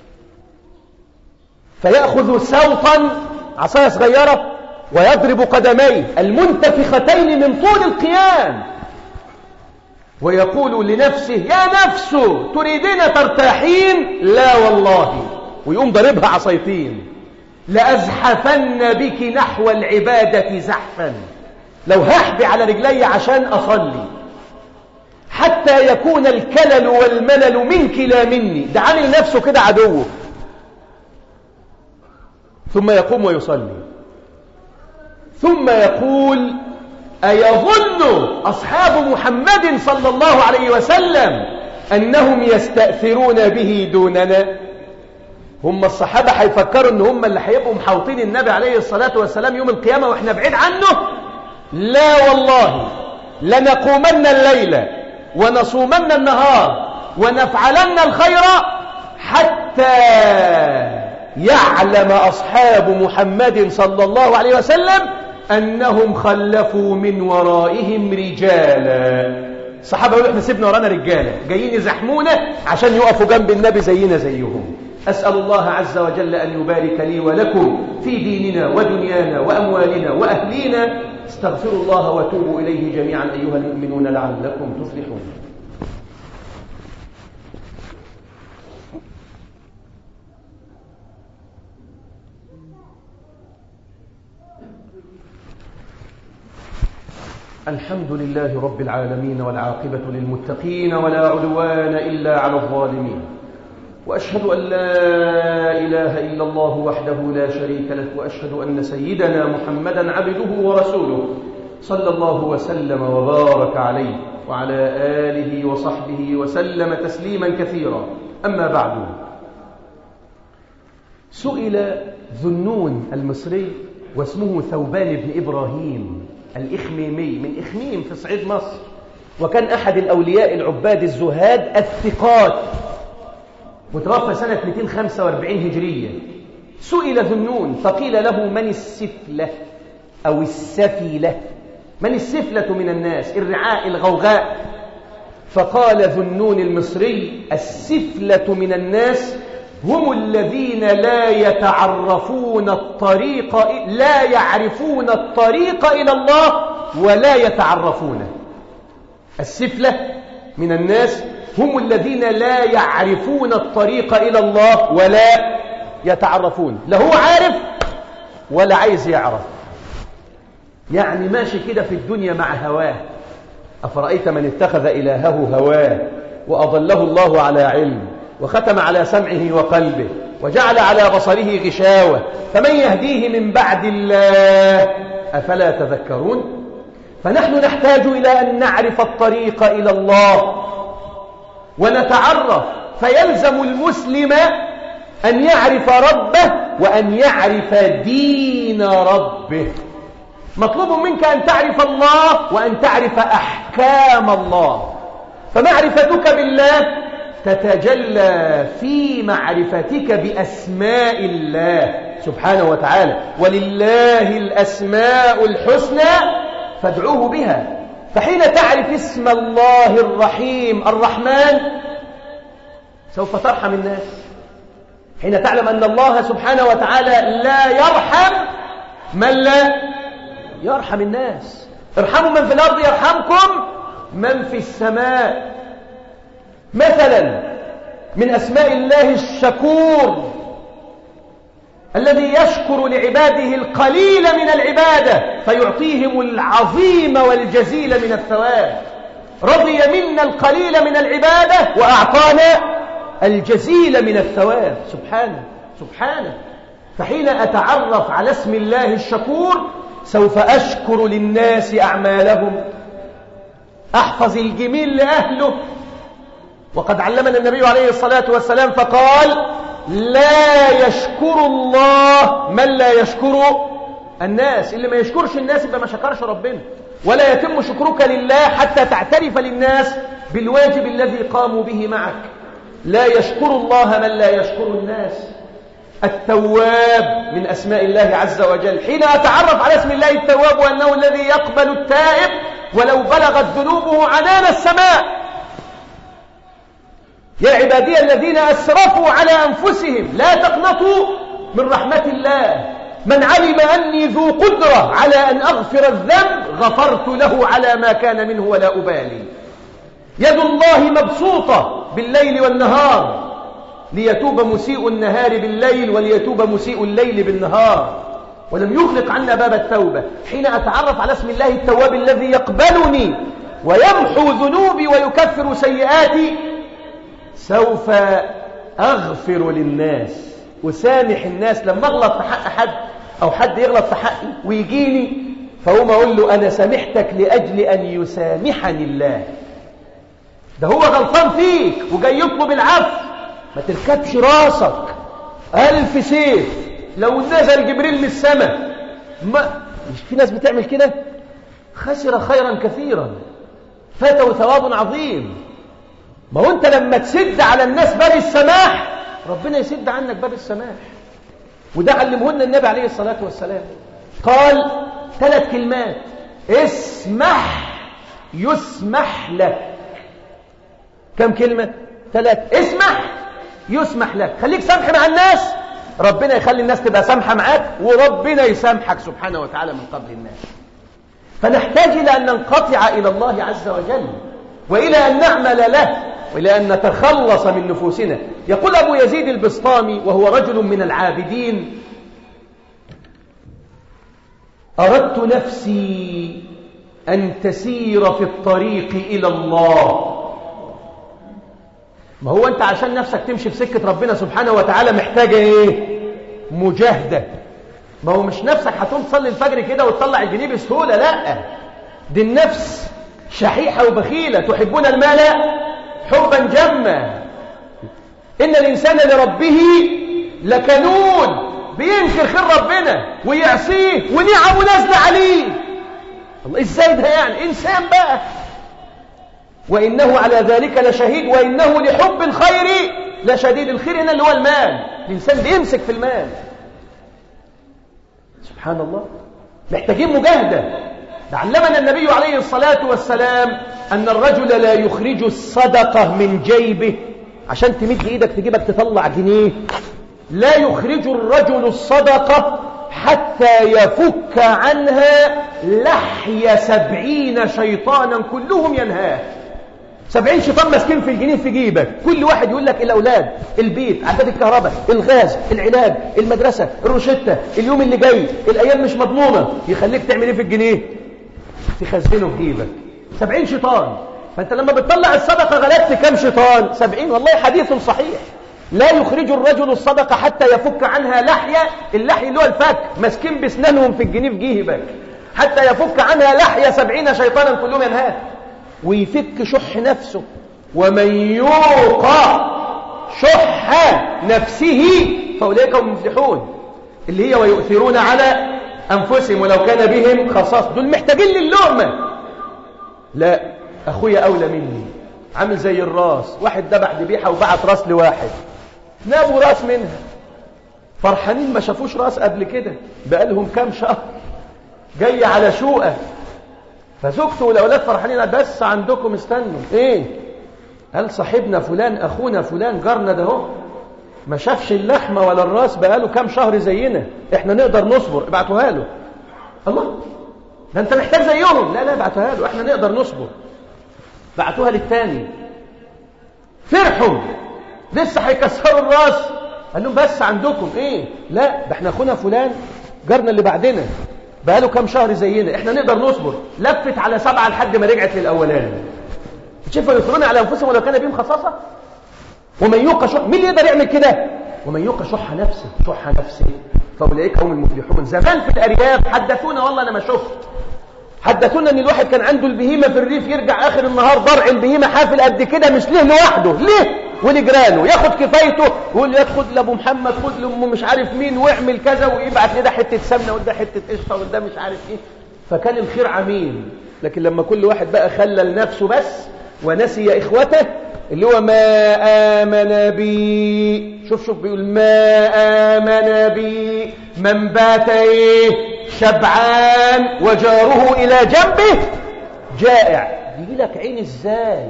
فيأخذ سوطا عصاية صغيرة ويضرب قدميه المنتفختين من طول القيام ويقول لنفسه يا نفس تريدين ترتاحين؟ لا والله. ويقوم ضربها عصايتين. لأزحفن بك نحو العبادة زحفا، لو هحبي على رجلي عشان أصلي حتى يكون الكلل والملل منك لا مني. ده عامل نفسه كده عدوه. ثم يقوم ويصلي، ثم يقول أيظن أصحاب محمد صلى الله عليه وسلم أنهم يستأثرون به دوننا؟ هم الصحابة هيفكروا أن هم اللي هيبقوا محاوطين النبي عليه الصلاة والسلام يوم القيامة وإحنا بعيد عنه؟ لا والله، لنقومن الليل ونصومن النهار ونفعلن الخير حتى يعلم أصحاب محمد صلى الله عليه وسلم أنهم خلفوا من ورائهم رجالا. الصحابة يقولوا احنا سيبنا ورانا رجالة جايين يزحمونا عشان يقفوا جنب النبي زينا زيهم. أسأل الله عز وجل أن يبارك لي ولكم في ديننا ودنيانا وأموالنا وأهلينا. استغفروا الله وتوبوا إليه جميعا أيها المؤمنون لعلكم تفلحون. الحمد لله رب العالمين والعاقبة للمتقين ولا عدوان إلا على الظالمين، وأشهد أن لا إله إلا الله وحده لا شريك له، وأشهد أن سيدنا محمدا عبده ورسوله صلى الله وسلم وبارك عليه وعلى آله وصحبه وسلم تسليما كثيرا. أما بعد، سئل ذنون المصري واسمه ثوبان بن إبراهيم الإخميمي من إخميم في صعيد مصر، وكان أحد الأولياء العباد الزهاد الثقات، متوفى سنة مئتين وخمسة وأربعين هجرية. سئل ذنون فقيل له من السفلة أو السفيلة؟ من السفلة من الناس؟ الرعاء الغوغاء. فقال ذنون المصري السفلة من الناس هم الذين لا يتعرفون الطريق، لا يعرفون الطريق إلى الله ولا يتعرفونه. السفلة من الناس هم الذين لا يعرفون الطريق إلى الله ولا يتعرفون، لا هو عارف ولا عايز يعرف، يعني ماشي كده في الدنيا مع هواه. أفرأيت من اتخذ إلهه هواه وأضله الله على علم وختم على سمعه وقلبه وجعل على بصره غشاوة فمن يهديه من بعد الله أفلا تذكرون؟ فنحن نحتاج إلى أن نعرف الطريق إلى الله ونتعرف. فيلزم المسلم أن يعرف ربه وأن يعرف دين ربه. مطلوب منك أن تعرف الله وأن تعرف أحكام الله. فمعرفتك بالله تتجلى في معرفتك بأسماء الله سبحانه وتعالى. ولله الأسماء الحسنى فادعوه بها. فحين تعرف اسم الله الرحيم الرحمن سوف ترحم الناس. حين تعلم أن الله سبحانه وتعالى لا يرحم من لا يرحم الناس. ارحموا من في الأرض يرحمكم من في السماء. مثلا من أسماء الله الشكور الذي يشكر لعباده القليل من العبادة فيعطيهم العظيم والجزيل من الثواب. رضي منا القليل من العبادة وأعطانا الجزيل من الثواب. سبحانه سبحانه. فحين أتعرف على اسم الله الشكور سوف أشكر للناس أعمالهم، أحفظ الجميل لأهله. وقد علمنا النبي عليه الصلاة والسلام فقال: لا يشكر الله من لا يشكر الناس. اللي ما يشكرش الناس يبقى ما شكرش ربنا. ولا يتم شكرك لله حتى تعترف للناس بالواجب الذي قاموا به معك. لا يشكر الله من لا يشكر الناس. التواب من أسماء الله عز وجل. حين أتعرف على اسم الله التواب وأنه الذي يقبل التائب ولو بلغت ذنوبه عنان السماء. يا عبادي الذين أسرفوا على أنفسهم لا تقنطوا من رحمة الله. من علم أني ذو قدرة على أن أغفر الذنب غفرت له على ما كان منه ولا أبالي. يد الله مبسوطة بالليل والنهار ليتوب مسيء النهار بالليل وليتوب مسيء الليل بالنهار، ولم يغلق عنا باب التوبة. حين أتعرف على اسم الله التواب الذي يقبلني ويمحو ذنوبي ويكفر سيئاتي سوف أغفر للناس وسامح الناس. لما أغلط في حق حد أو حد يغلط في حقي ويجيني فأقوم أقول له: أنا سامحتك لأجل أن يسامحني الله. ده هو غلطان فيك وجاي يطلب العفو. ما تركبش راسك ألف سيف. لو نزل جبريل من السماء ما مش في ناس بتعمل كده؟ خسر خيرا كثيرا فاته ثواب عظيم. ما هو أنت لما تسد على الناس باب السماح ربنا يسد عنك باب السماح. وده علمهن النبي عليه الصلاة والسلام. قال ثلاث كلمات: اسمح يسمح لك. كم كلمة؟ ثلاث. اسمح يسمح لك. خليك سمح مع الناس ربنا يخلي الناس تبقى سمحة معاك وربنا يسامحك سبحانه وتعالى من قبل الناس. فنحتاج إلى أن ننقطع إلى الله عز وجل وإلى أن نعمل له وإلى أن نتخلص من نفوسنا. يقول أبو يزيد البسطامي وهو رجل من العابدين: أردت نفسي أن تسير في الطريق إلى الله. ما هو أنت عشان نفسك تمشي في سكة ربنا سبحانه وتعالى محتاجة إيه؟ مجاهدة. ما هو مش نفسك هتقوم تصلي الفجر كده وتطلع الجنيه بسهولة، لا. دي النفس شحيحة وبخيلة تحبون المال حبا جما. إن الإنسان لربه لكنود. بينكر خير ربنا ويعصيه ونعمه نازلة عليه. الله إزاي ده يعني؟ إنسان بقى. وإنه على ذلك لشهيد وإنه لحب الخير لشديد. الخير هنا اللي هو المال. الإنسان بيمسك في المال. سبحان الله. محتاجين مجاهدة. علمنا النبي عليه الصلاة والسلام أن الرجل لا يخرج الصدقة من جيبه عشان تمد إيدك في جيبك تطلع جنيه. لا يخرج الرجل الصدقة حتى يفك عنها لحي سبعين شيطانا كلهم ينهاه. سبعين شيطان ماسكين في الجنيه في جيبك، كل واحد يقول لك: الأولاد، البيت، عداد الكهرباء، الغاز، العلاج، المدرسة، الروشتة، اليوم اللي جاي، الأيام مش مضمونة. يخليك تعمل إيه في الجنيه؟ تخزنه في جيبك. سبعين شيطان. فأنت لما بتطلع الصدقة غلبت كم شيطان؟ سبعين. والله حديث صحيح. لا يخرج الرجل الصدقة حتى يفك عنها لحية. اللحي اللي هو الفك، ماسكين بسنانهم في الجنيه في جيبك حتى يفك عنها لحية سبعين شيطانا كلهم ينهاه. ويفك شح نفسه ومن يوق شح نفسه فأولئك هم المفلحون، اللي هي ويؤثرون على أنفسهم ولو كان بهم خصاص، دول محتاجين للقمة. لا، أخويا أولى مني. عامل زي الراس، واحد ذبح ذبيحة وبعت راس لواحد، نابوا راس منها، فرحانين ما شافوش راس قبل كده، بقالهم كام شهر جاي على شوقة، فزوجته والأولاد فرحانين، بس عندكم استنوا ايه؟ قال صاحبنا فلان أخونا فلان جارنا ده هو ما شافش اللحمة ولا الراس بقاله كام شهر زينا، احنا نقدر نصبر، ابعتوها له. الله، ده انت محتاج زيهم. لا لا ابعتوها له، احنا نقدر نصبر. بعتوها للتاني، فرحوا لسه هيكسروا الراس، قال لهم بس عندكم ايه؟ لا ده احنا اخونا فلان جارنا اللي بعدنا بقاله كام شهر زينا، احنا نقدر نصبر. لفت على سبعة لحد ما رجعت للاولاني. شوفوا يثرون على انفسهم ولو كان بهم خصاصه. ومن يوق شح، مين اللي يقدر يعمل كده؟ ومن يوق شح نفسه، شح نفسه فاولئك هم المفلحون. زمان في الارياف حدثونا، والله انا ما شفت، حدثونا ان الواحد كان عنده البهيمه في الريف، يرجع اخر النهار ضرع البهيمه حافل قد كده، مش ليه لوحده، ليه ولجيرانه، ياخد كفايته ويقول ياخد لابو محمد، خد لامه مش عارف مين، واعمل كذا، ويبعت لده حته سمنه وده حته قشطه وده مش عارف ايه. فكان الخير عميم. لكن لما كل واحد بقى خلى لنفسه بس ونسي اخوته، اللي هو ما آمن بي، شوف شوف بيقول ما آمن بي من بات ايه شبعان وجاره الى جنبه جائع. يجي لك عين ازاي؟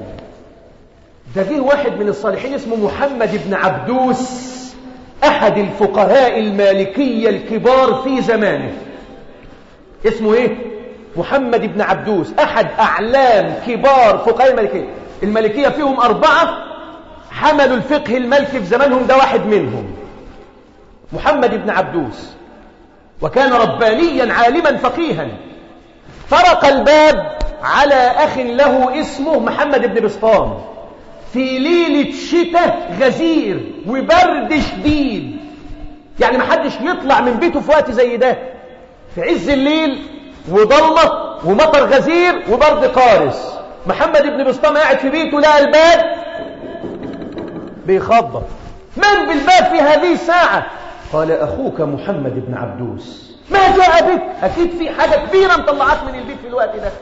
ده جه واحد من الصالحين اسمه محمد بن عبدوس، احد الفقهاء المالكية الكبار في زمانه. اسمه ايه؟ محمد بن عبدوس، احد اعلام كبار فقهاء المالكية. المالكية فيهم اربعة حملوا الفقه المالكي في زمانهم، ده واحد منهم، محمد بن عبدوس، وكان ربانيا عالما فقيها. طرق الباب على اخ له اسمه محمد بن بسطام في ليلة شتاء غزير وبرد شديد، يعني ما حدش يطلع من بيته في وقت زي ده، في عز الليل وضلة ومطر غزير وبرد قارس. محمد بن بسطام قاعد في بيته، لقى الباب بيخبط. من بالباب في هذه الساعة؟ قال أخوك محمد بن عبدوس. ما جاء بك؟ أكيد في حاجة كبيرة مطلعات من البيت في الوقت ده.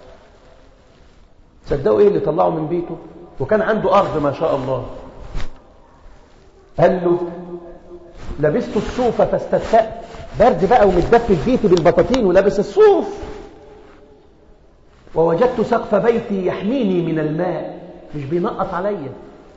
صدقوا إيه اللي طلعه من بيته؟ وكان عنده أرض ما شاء الله. قال له لبست الصوف فاستدفأت، برد بقى ومتدفي في بيتي بالبطاطين ولابس الصوف، ووجدت سقف بيتي يحميني من الماء، مش بينقط عليا.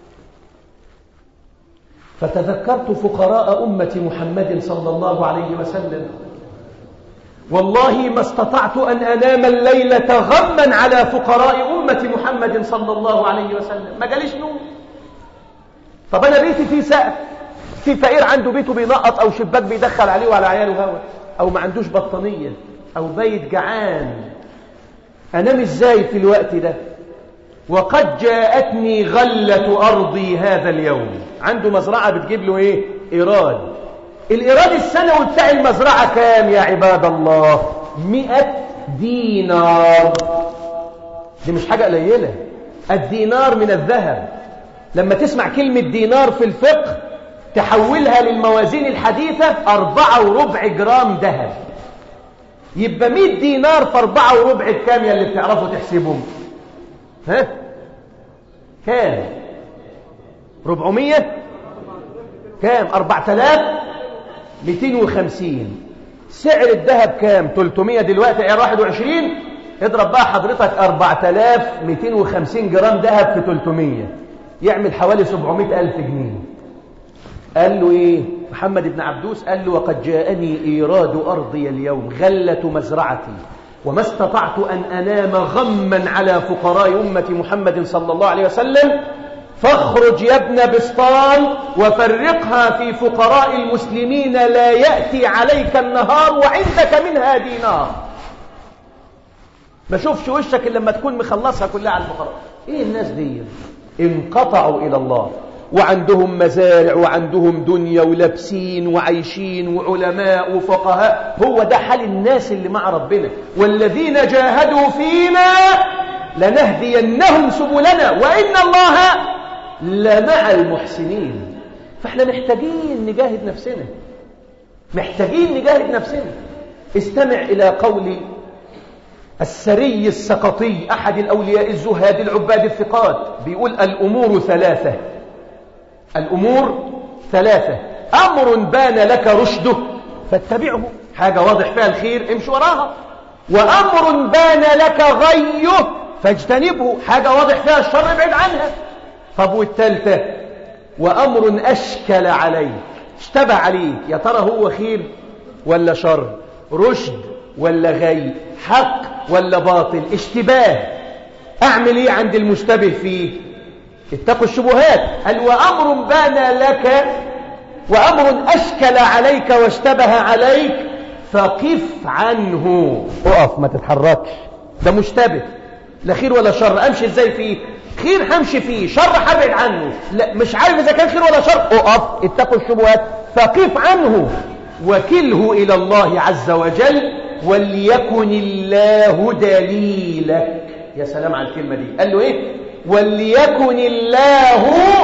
فتذكرت فقراء أمة محمد صلى الله عليه وسلم، والله ما استطعت أن أنام الليلة غما على فقراء أمة محمد صلى الله عليه وسلم، ما جاليش نوم. طب أنا بيتي فيه سقف، في فقير عنده بيته بينقط أو شباك بيدخل عليه وعلى عياله هوا، أو ما عندوش بطانية، أو بيت جعان، أنام إزاي في الوقت ده؟ وقد جاءتني غلة أرضي هذا اليوم. عنده مزرعة بتجيب له إيه؟ إيراد. الإيراد السنوي بتاع المزرعة كام يا عباد الله؟ مئة دينار. دي مش حاجة قليلة. الدينار من الذهب. لما تسمع كلمة دينار في الفقه تحولها للموازين الحديثة أربعة وربع جرام ذهب. يبقى مئة دينار في أربعة وربع كام يا اللي بتعرفوا تحسبهم؟ ها؟ كام؟ ربعمية؟ كام؟ أربعة آلاف مئتين وخمسين. سعر الذهب كام؟ ثلاثمية دلوقتي، عيار واحد وعشرين. اضرب بقى حضرتك أربعة آلاف مئتين وخمسين جرام ذهب في ثلاثمية، يعمل حوالي سبعمائة ألف جنيه. قال له ايه محمد بن عبدوس؟ قال له وقد جاءني إيراد أرضي اليوم، غلة مزرعتي، وما استطعت أن أنام غما على فقراء أمة محمد صلى الله عليه وسلم، فاخرج يا ابن بسطام وفرقها في فقراء المسلمين، لا يأتي عليك النهار وعندك منها دينار. ما شوفش وشك لما تكون مخلصها كلها على الفقراء. ايه الناس دي؟ انقطعوا إلى الله، وعندهم مزارع وعندهم دنيا ولابسين وعايشين وعلماء وفقهاء. هو ده حال الناس اللي مع ربنا. والذين جاهدوا فينا لنهدينهم سبلنا وإن الله لمع المحسنين. فاحنا محتاجين نجاهد نفسنا، محتاجين نجاهد نفسنا. استمع إلى قول السري السقطي أحد الأولياء الزهاد العباد الثقات، بيقول الأمور ثلاثة، الأمور ثلاثة: أمر بان لك رشده فاتبعه، حاجة واضح فيها الخير امشي وراها، وأمر بان لك غيه فاجتنبه، حاجة واضح فيها الشر ابعد عنها. طب والثالثة: وأمر أشكل عليك اشتبه عليك، يا ترى هو خير ولا شر، رشد ولا غي، حق ولا باطل، اشتباه، أعمل ايه عند المشتبه فيه؟ اتقوا الشبهات. قال وأمر بان لك وأمر أشكل عليك واشتبه عليك فقف عنه، اقف ما تتحركش، ده مشتبه لا خير ولا شر، امشي ازاي فيه؟ خير همشي فيه، شر هبعد عنه، لا مش عارف اذا كان خير ولا شر، اقف اتقوا الشبهات فقف عنه وكله الى الله عز وجل وليكن الله دليلك. يا سلام على الكلمه دي، قال له ايه؟ وليكن الله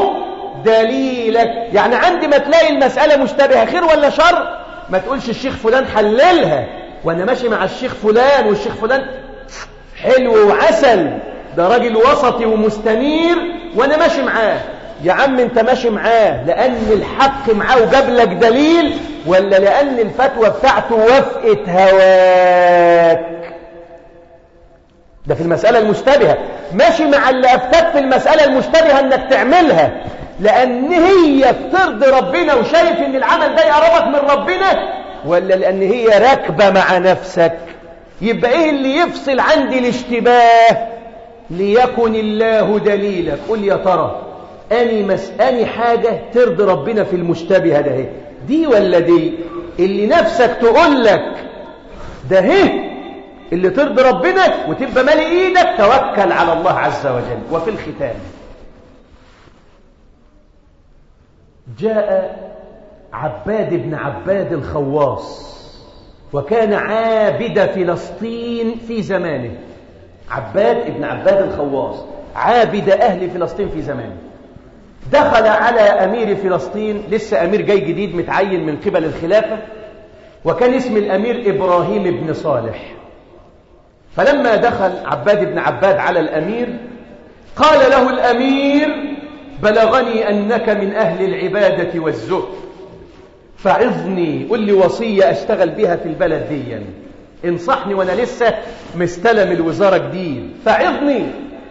دليلك. يعني عندي ما تلاقي المساله مشتبهه خير ولا شر، ما تقولش الشيخ فلان حللها وانا ماشي مع الشيخ فلان والشيخ فلان حلو وعسل، ده راجل وسطي ومستنير وانا ماشي معاه. يا عم انت ماشي معاه لان الحق معاه وجاب لك دليل، ولا لان الفتوى بتاعته وافقت هواك؟ ده في المسألة المشتبهة. ماشي مع اللي افتك في المسألة المشتبهة انك تعملها لان هي بترضي ربنا وشايف ان العمل ده يقربك من ربنا، ولا لان هي راكبة مع نفسك؟ يبقى ايه اللي يفصل عندي الاشتباه؟ ليكن الله دليلك. قل يا ترى اني مسأني حاجة ترضي ربنا في المشتبه ده هي دي ولا دي؟ اللي نفسك تقول لك ده هي اللي ترضي ربنا وتبقى مالي ايدك، توكل على الله عز وجل. وفي الختام جاء عباد بن عباد الخواص، وكان عابد فلسطين في زمانه. عباد بن عباد الخواص عابد أهل فلسطين في زمانه. دخل على أمير فلسطين، لسه أمير جاي جديد متعين من قبل الخلافة، وكان اسم الأمير إبراهيم بن صالح. فلما دخل عباد بن عباد على الأمير قال له الأمير: بلغني أنك من أهل العبادة والزهد، فعظني، قل لي وصية أشتغل بها في البلد دي، انصحني وأنا لسه مستلم الوزارة جديد، فعظني.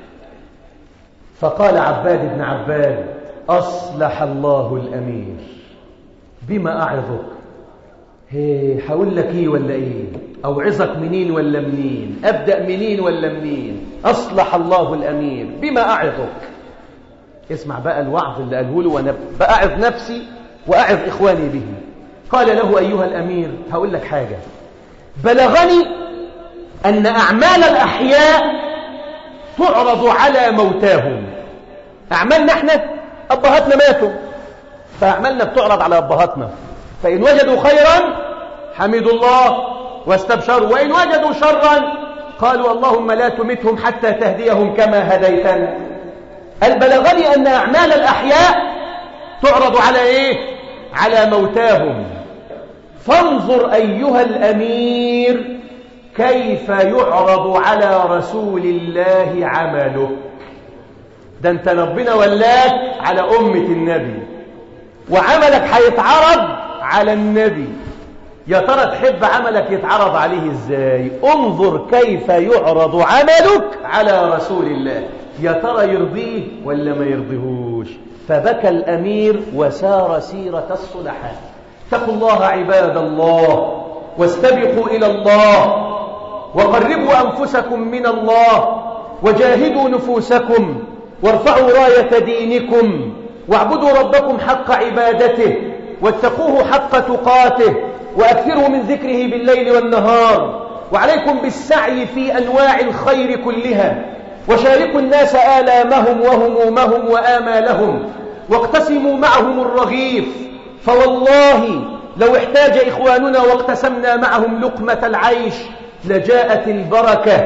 فقال عباد بن عباد: أصلح الله الأمير، بما أعظك؟ هي هقول لك إيه ولا إيه؟ أوعظك منين ولا منين؟ أبدأ منين ولا منين؟ أصلح الله الأمير، بما أعظك؟ اسمع بقى الوعظ اللي قاله له وأنا بأعظ نفسي وأعظ إخواني به. قال له: أيها الأمير، هقول لك حاجة، بلغني أن أعمال الأحياء تعرض على موتاهم. أعمالنا احنا أبهاتنا ماتوا، فأعمالنا بتعرض على أبهاتنا، فإن وجدوا خيرا حمدوا الله واستبشروا، وإن وجدوا شرا قالوا اللهم لا تمتهم حتى تهديهم كما هديتنا. قال: بلغني أن أعمال الأحياء تعرض على إيه؟ على موتاهم، فانظر أيها الأمير كيف يعرض على رسول الله عمله. ده انت ربنا ولاك على أمة النبي، وعملك هيتعرض على النبي. يا ترى تحب عملك يتعرض عليه ازاي؟ انظر كيف يعرض عملك على رسول الله، يا ترى يرضيه ولا ما يرضيهوش؟ فبكى الأمير وسار سيرة الصلحاء. اتقوا الله عباد الله، واستبقوا إلى الله، وقربوا أنفسكم من الله، وجاهدوا نفوسكم، وارفعوا راية دينكم، واعبدوا ربكم حق عبادته، واتقوه حق تقاته، وأكثروا من ذكره بالليل والنهار، وعليكم بالسعي في أنواع الخير كلها، وشاركوا الناس آلامهم وهمومهم وآمالهم، واقتسموا معهم الرغيف، فوالله لو احتاج إخواننا واقتسمنا معهم لقمة العيش لجاءت البركة،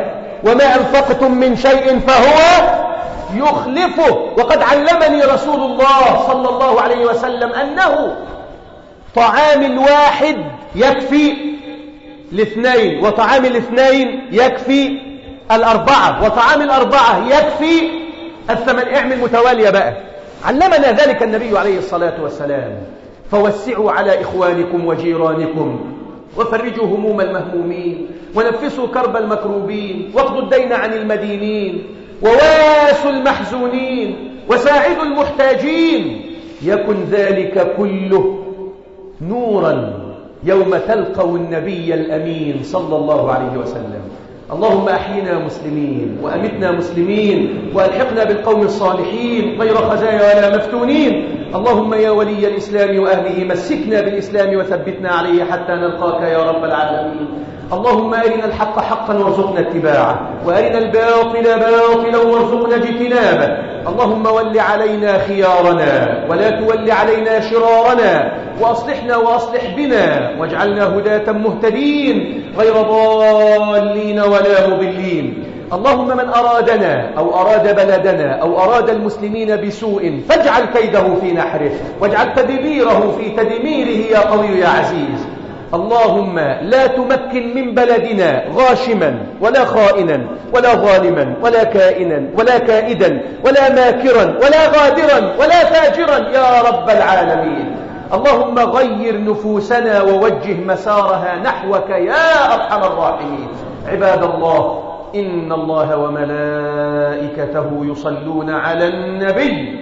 وما أنفقتم من شيء فهو يخلفه. وقد علمني رسول الله صلى الله عليه وسلم أنه طعام الواحد يكفي الاثنين، وطعام الاثنين يكفي الأربعة، وطعام الأربعة يكفي الثمن. اعمل متوالية بقى. علمنا ذلك النبي عليه الصلاة والسلام. فوسعوا على إخوانكم وجيرانكم، وفرجوا هموم المهمومين، ونفسوا كرب المكروبين، واقضوا الدين عن المدينين، وواسوا المحزونين، وساعدوا المحتاجين. يكن ذلك كله نورا يوم تلقوا النبي الأمين صلى الله عليه وسلم. اللهم أحينا مسلمين وأمتنا مسلمين، وألحقنا بالقوم الصالحين غير خزايا ولا مفتونين. اللهم يا ولي الإسلام وأهله مسكنا بالإسلام وثبتنا عليه حتى نلقاك يا رب العالمين. اللهم أرنا الحق حقا وارزقنا اتباعه، وأرنا الباطل باطلا وارزقنا اجتنابه. اللهم ول علينا خيارنا ولا تول علينا شرارنا، وأصلحنا وأصلح بنا، واجعلنا هداة مهتدين غير ضالين ولا مضلين. اللهم من أرادنا أو أراد بلدنا أو أراد المسلمين بسوء فاجعل كيده في نحره، واجعل تدبيره في تدميره يا قوي يا عزيز. اللهم لا تمكن من بلدنا غاشما ولا خائنا ولا ظالما ولا كائنا ولا كائدا ولا ماكرا ولا غادرا ولا فاجرا يا رب العالمين. اللهم غير نفوسنا ووجه مسارها نحوك يا أرحم الراحمين. عباد الله، إن الله وملائكته يصلون على النبي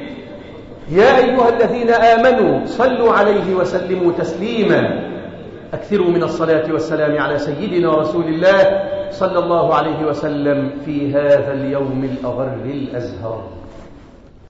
يا أيها الذين آمنوا صلوا عليه وسلموا تسليما. أكثروا من الصلاة والسلام على سيدنا رسول الله صلى الله عليه وسلم في هذا اليوم الأغر الأزهر.